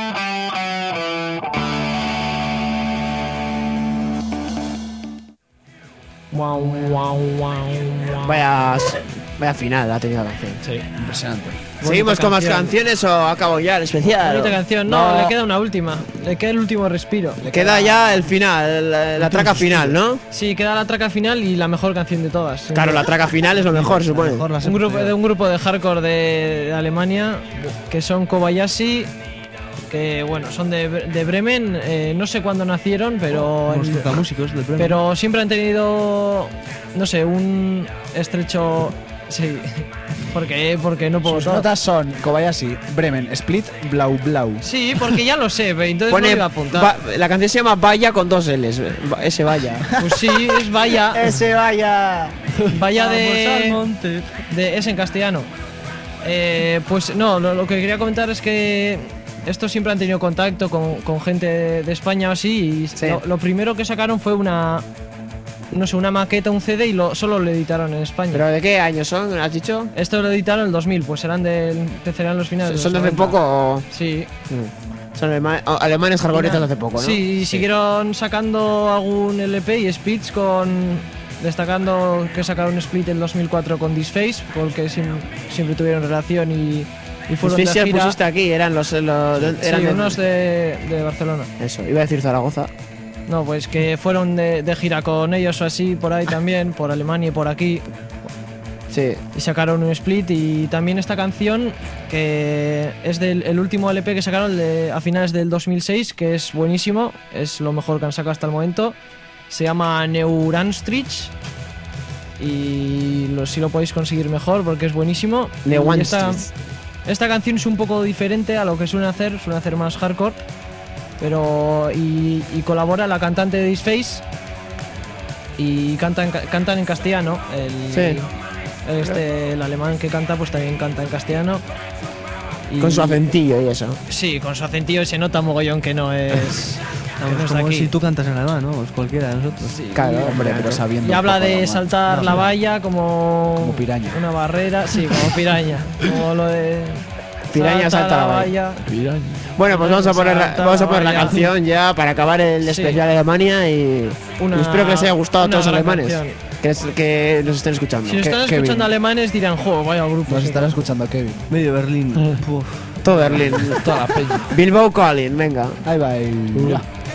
Guau, guau, guau, guau. Vaya, vaya final ha tenido la canción. Sí, impresionante. ¿Seguimos con más canciones o acabo ya el especial? Bonita canción. No, le queda una última. Le queda el último respiro. Queda ya el final, la, la traca final, ¿no? Sí, queda la traca final y la mejor canción de todas. Claro, la traca final es lo mejor, supone. Mejor las Un grupo, de un grupo de hardcore de, de Alemania que son Kobayashi, que bueno, son de, de Bremen, eh, no sé cuándo nacieron, pero, Unos el- músicos del premio. pero siempre han tenido, no sé, un estrecho... Sí, porque, porque no puedo... Sus todo. notas son Kobayashi, Bremen, Split, Blau Blau. Sí, porque ya lo sé, pero entonces no Pone, lo iba a apuntar. va- la canción se llama Vaya con dos L's. Va- Ese Vaya. Pues sí, es vaya, ¡Ese vaya! vaya Vamos al de, monte. de... Es en castellano. Eh, pues no, lo, lo que quería comentar es que estos siempre han tenido contacto con, con gente de España o así y Sí. lo, lo primero que sacaron fue una, no sé, una maqueta, un C D y lo, solo lo editaron en España. ¿Pero de qué año son? ¿Has dicho? Esto lo editaron en el dos mil, pues serán del, empezarán los finales. ¿Son de los hace noventa. poco o...? Sí. Son alema- o- alemanes hardcoreistas de hace poco, ¿no? Sí, y siguieron sacando algún L P y splits con... Destacando que sacaron un split en dos mil cuatro con Disface, porque siem- siempre tuvieron relación y, y fueron de Fischer gira. pusiste aquí, eran los... los Sí, eran de- unos de, de Barcelona. Eso, iba a decir Zaragoza. No, pues que fueron de, de gira con ellos o así, por ahí también, por Alemania y por aquí. Sí. Y sacaron un split y también esta canción que es del el último L P que sacaron de- a finales del dos mil seis, que es buenísimo, es lo mejor que han sacado hasta el momento. Se llama Neuranstrich y lo, si lo podéis conseguir mejor porque es buenísimo. Y esta, Neuranstrich. esta canción es un poco diferente a lo que suelen hacer, suelen hacer más hardcore, pero y, y colabora la cantante de Disface y cantan, cantan en castellano. El, Sí. Este, el alemán que canta pues también canta en castellano. Y- Con su acentillo y eso. Sí, con su acentillo se nota mogollón que no es, que no Vamos, es como de aquí. si tú cantas en alemán, ¿no? Pues cualquiera de nosotros. Sí, Claro, y- hombre, pero sabiendo. Y un habla poco de alemán. saltar No, la no. valla como, Como piraña. una barrera, sí, como piraña, como lo de Piraña salta la valla. Piraña. Bueno, pues vamos a poner la, Salta vamos a la poner la valla. canción ya para acabar el Sí. especial de Alemania y, Una- y espero que les haya gustado a una todos los gran alemanes canción. que, es- que nos estén escuchando. Si nos Ke- están Kevin. escuchando alemanes dirán, jo, vaya grupo. Nos sí". estará escuchando Kevin. Medio Berlín. Puf. Todo Berlín. Toda la peña. Bilbao Calling, venga. Ahí va. ahí.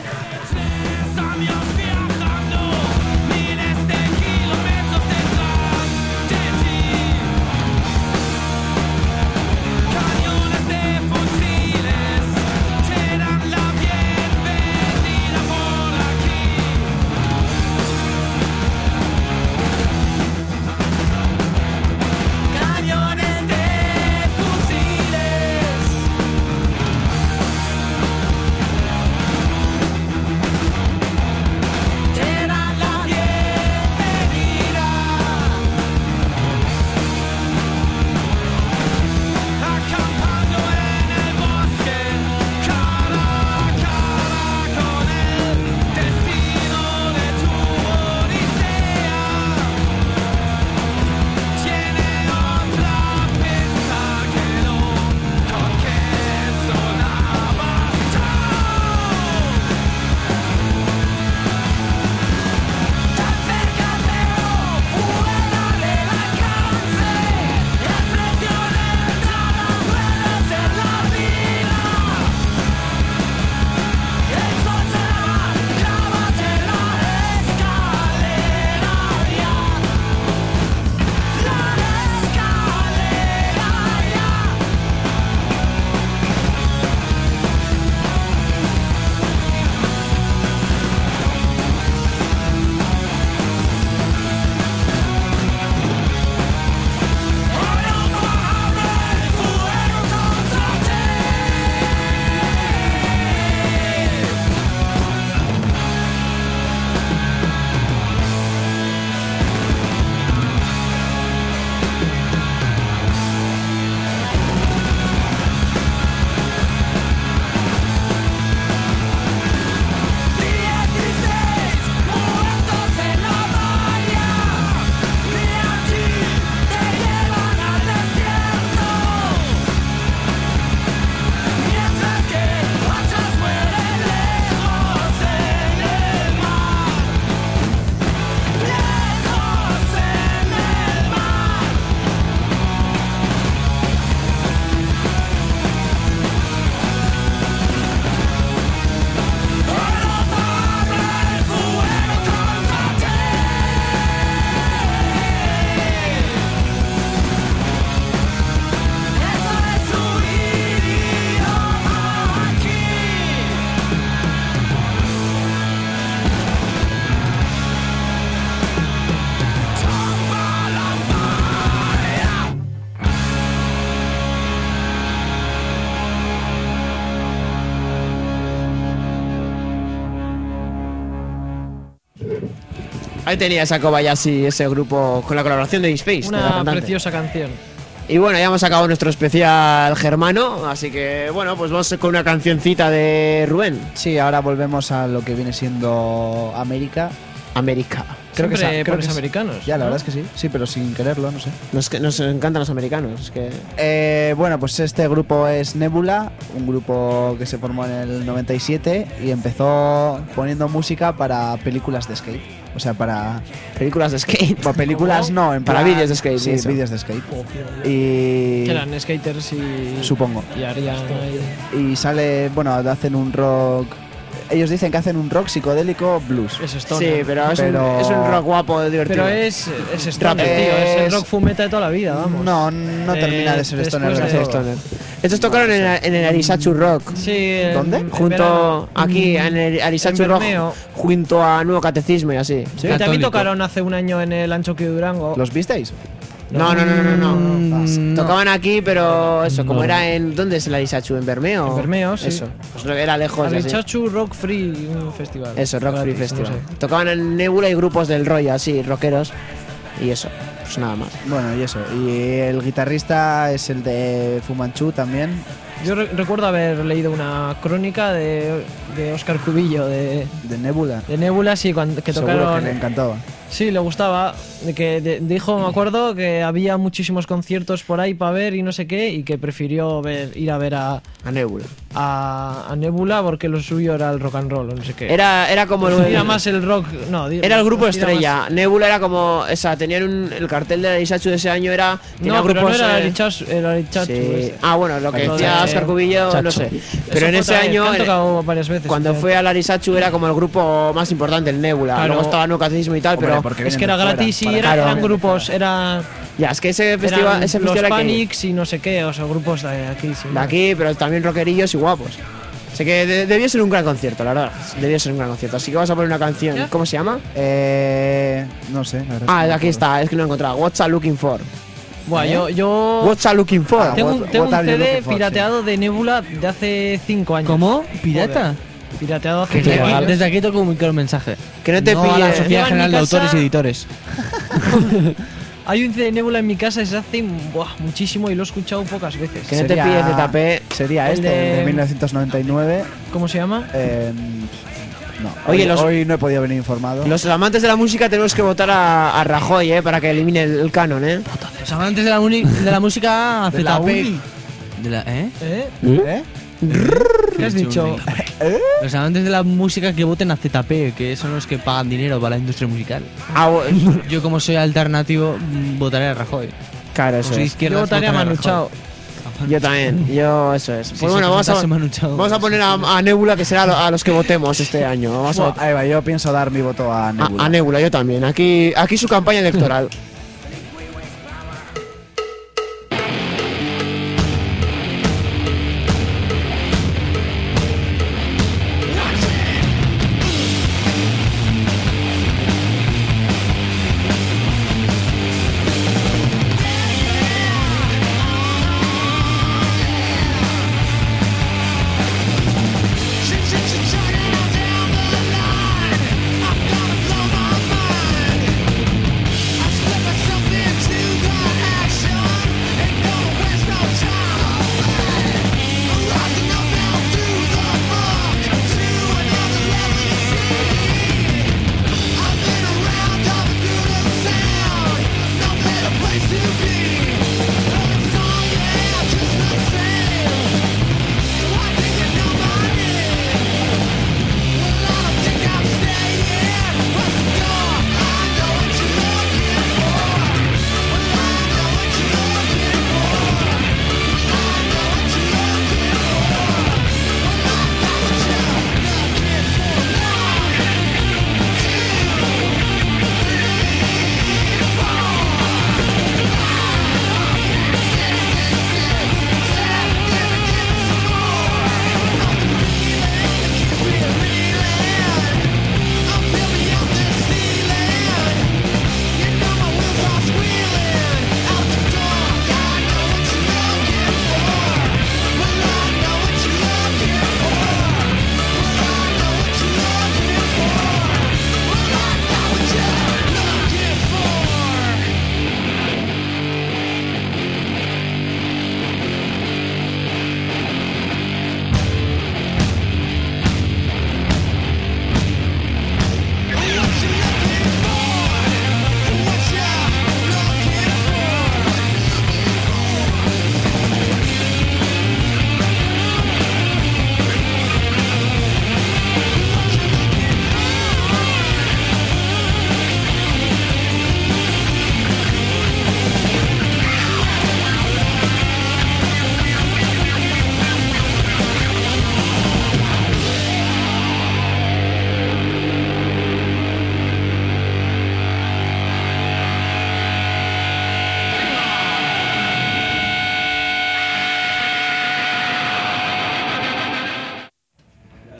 Cañones de fusiles te dan la bienvenida. Acampando en el bosque, cara a cara con el destino de tu odisea. Tiene otra pinta que lo con que sonaba tan cerca pero fuera del alcance. El precio de entrada puede ser la vida. El sol se va, clávate la escalera ya. La escalera ya. Europa abre el fuego contra ti. Dieciséis muertos en la valla, de aquí te llevan al desierto, mientras que otros mueren lejos en el mar, lejos en el mar. Europa abre el fuego contra ti. Eso es su idioma aquí. Toma la valla. Ahí tenía esa Kobayashi, ese grupo con la colaboración de Disface. de la Una cantante. preciosa canción. Y bueno, ya hemos acabado nuestro especial germano, así que bueno, pues vamos con una cancioncita de Rubén. Sí, ahora volvemos a lo que viene siendo América. América. Creo que Siempre sa- creo pones que es- americanos. Ya, la ¿no? verdad es que sí. Sí, pero sin quererlo, no sé. Nos, que- nos encantan los americanos. Es que Eh, bueno, pues este grupo es Nebula, un grupo que se formó en el noventa y siete y empezó poniendo música para películas de skate. O sea, para... películas de skate. Bueno, películas no, en Para plan- vídeos de skate, Sí, eso. vídeos de skate. Y... Que eran skaters y. Supongo. Y harían. Y sale, bueno, hacen un rock... ellos dicen que hacen un rock psicodélico blues. Es stoner. Sí, pero es, Pero- Un, es un rock guapo, divertido. Pero es, es stoner, Rap. tío. Es el Es- rock fumeta de toda la vida, vamos. No, no Eh, termina de ser después stoner de- del Sí, todo. stoner. Estos tocaron en, el- en el Arisachu Rock. Sí. en- ¿Dónde? en Junto verano. aquí en el Arisachu en Rock, Bermeo. junto a Nuevo Catecismo y así. Que también Católico. tocaron hace un año en el Ancho que Durango. ¿Los visteis? No, no, no, no, no. Mm, no. Tocaban aquí, pero eso, como No. era en. ¿Dónde es el Arisachu? ¿En Bermeo? En Bermeo, sí. Eso. Pues era lejos. así. Arichachu Rock Free, un festival. Eso, Rock Free Gratis, Festival. no sé. Tocaban en Nebula y grupos del rollo, así, rockeros. Y eso, pues nada más. Bueno, y eso. Y el guitarrista es el de Fu Manchu también. Yo re- recuerdo haber leído una crónica de, de Oscar Cubillo de, De Nebula. de Nebula, sí, cuando, que Seguro tocaron. que le encantaba. Sí, le gustaba. De que de- dijo, me acuerdo, que había muchísimos conciertos por ahí para ver y no sé qué, y que prefirió ver, ir a ver a, A Nebula. a, a Nebula porque lo suyo era el rock and roll o no sé qué. Era, era como el. Era más el rock. No, di- Era el grupo era estrella. más- Nebula era como. Esa, tenían un, el cartel de Arisachu de ese año era. tenía No, pero no grupos, era eh, el Arichachu. El Arichachu sí. ese. Ah, bueno, lo que Lo decía de- Oscar Cubillo, no Chacho. sé. Eso Pero en fue ese otra vez, año. que han en- tocado varias veces. Cuando este fue año. al Arisachu era como el grupo más importante, el Nebula. Claro. Luego estaba Nuevo Catecismo y tal, Hombre, pero. porque Es vienen que era de fuera, gratis y para era- que Claro. eran grupos, era Ya, es que ese festival, eran ese los festival aquí- Panics y no sé qué, o sea, grupos de aquí. Sí, de aquí, pero también rockerillos y guapos. Sé que de- debió ser un gran concierto, la verdad. Debió ser un gran concierto. Así que vamos a poner una canción. ¿Ya? ¿Cómo se llama? Eh, no sé. la verdad es que Ah, no me aquí acuerdo. está, es que no lo he encontrado. What's a Looking For. Buah, ¿Eh? yo, yo What's a Looking For. Ah, tengo, un- What- tengo What un Are You C D Looking For, pirateado de Nebula de hace cinco años. ¿Cómo? ¿Pirata? Joder, pirateado hace Desde cinco aquí, años. desde aquí toco un micromensaje. Que no te no a la pille. Sociedad Lleva en General mi de casa- Autores y Editores. Hay un C D de Nebula en mi casa desde hace buah, muchísimo y lo he escuchado pocas veces. Que no te Sería- pilles de tapé. Sería El este, de- el de mil novecientos noventa y nueve. ¿Cómo se llama? Eh, no, Oye, hoy, los- hoy no he podido venir informado. Los amantes de la música tenemos que votar a, a Rajoy, eh, para que elimine el, el canon, eh. Los amantes de la, uni- de la música De la Z P. uni. De la, ¿Eh? ¿Eh? ¿Eh? ¿Qué has dicho? Los amantes de la música que voten a Z P, que son los que pagan dinero para la industria musical. Ah, bu- Yo, como soy alternativo, mm, votaré a Rajoy. claro, Como eso soy es. izquierda, Yo votaría a votaré Manu Rajoy. Chao. Yo también, yo eso es. Pues Si bueno, se vamos a, presentase Manu Chao, vamos a pues, poner a, a Nebula, que será lo- a los que votemos este año. Vamos a, Buah, ahí va, yo pienso dar mi voto a a, Nebula. a Nebula, yo también. Aquí, aquí su campaña electoral. I'm gonna blow my mind. I slip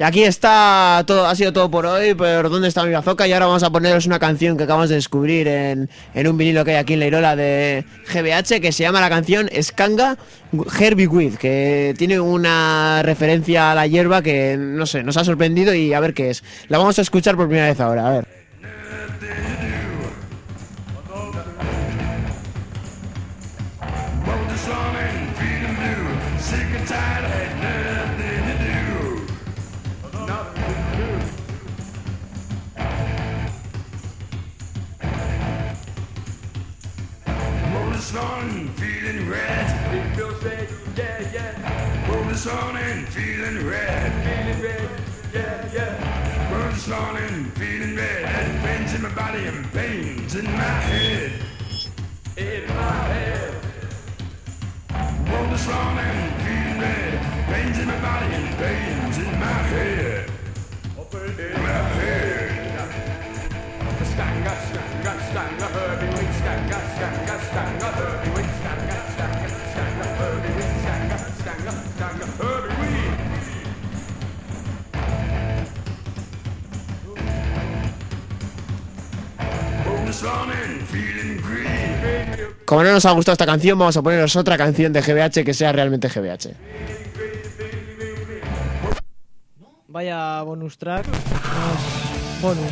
aquí está todo, ha sido todo por hoy, pero ¿dónde está mi bazooka? Y ahora vamos a poneros una canción que acabamos de descubrir en, en un vinilo que hay aquí en la Irola de G B H, que se llama la canción Skanga Herbie Weed, que tiene una referencia a la hierba que, no sé, nos ha sorprendido y a ver qué es. La vamos a escuchar por primera vez ahora, a ver. Sun, feeling red. Yeah, yeah. Roll the sun and feeling red. Feeling red. Yeah, yeah. Roll the sun and feeling red. And pains in my body and pains in my head. In my head. Roll the sun and feeling red. Pains in my body and pains in my head. In my head. Stanga, stanga, stanga, Herbie Weed, stanga, stanga, stanga, Herbie Weed, stanga, stanga, stanga, Herbie Weed, stanga, stanga, stanga, Herbie Weed. Oh, the sun and feeling green. Como no nos ha gustado esta canción, vamos a poneros otra canción de G B H que sea realmente G B H. Vaya bonus track. Más bonus.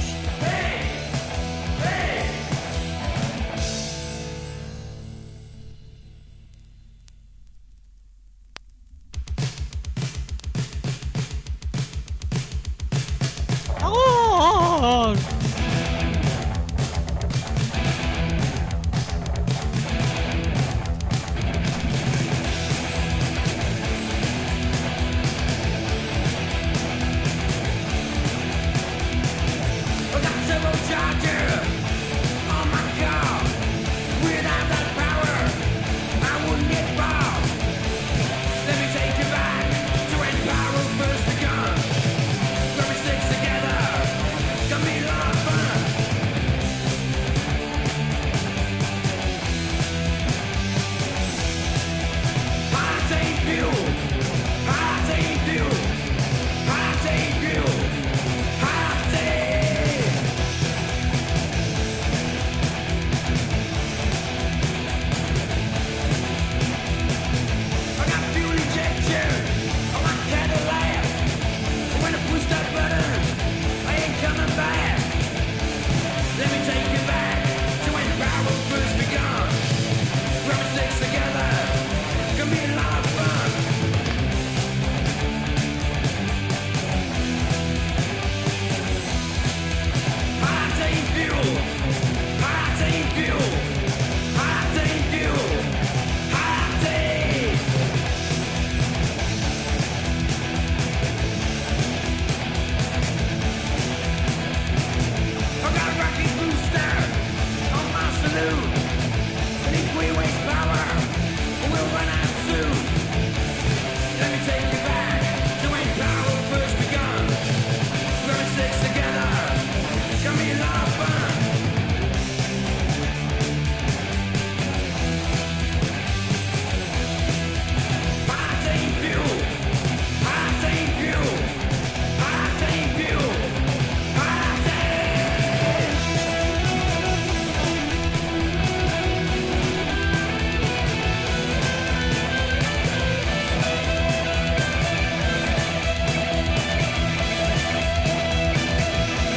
¡Oh! That's a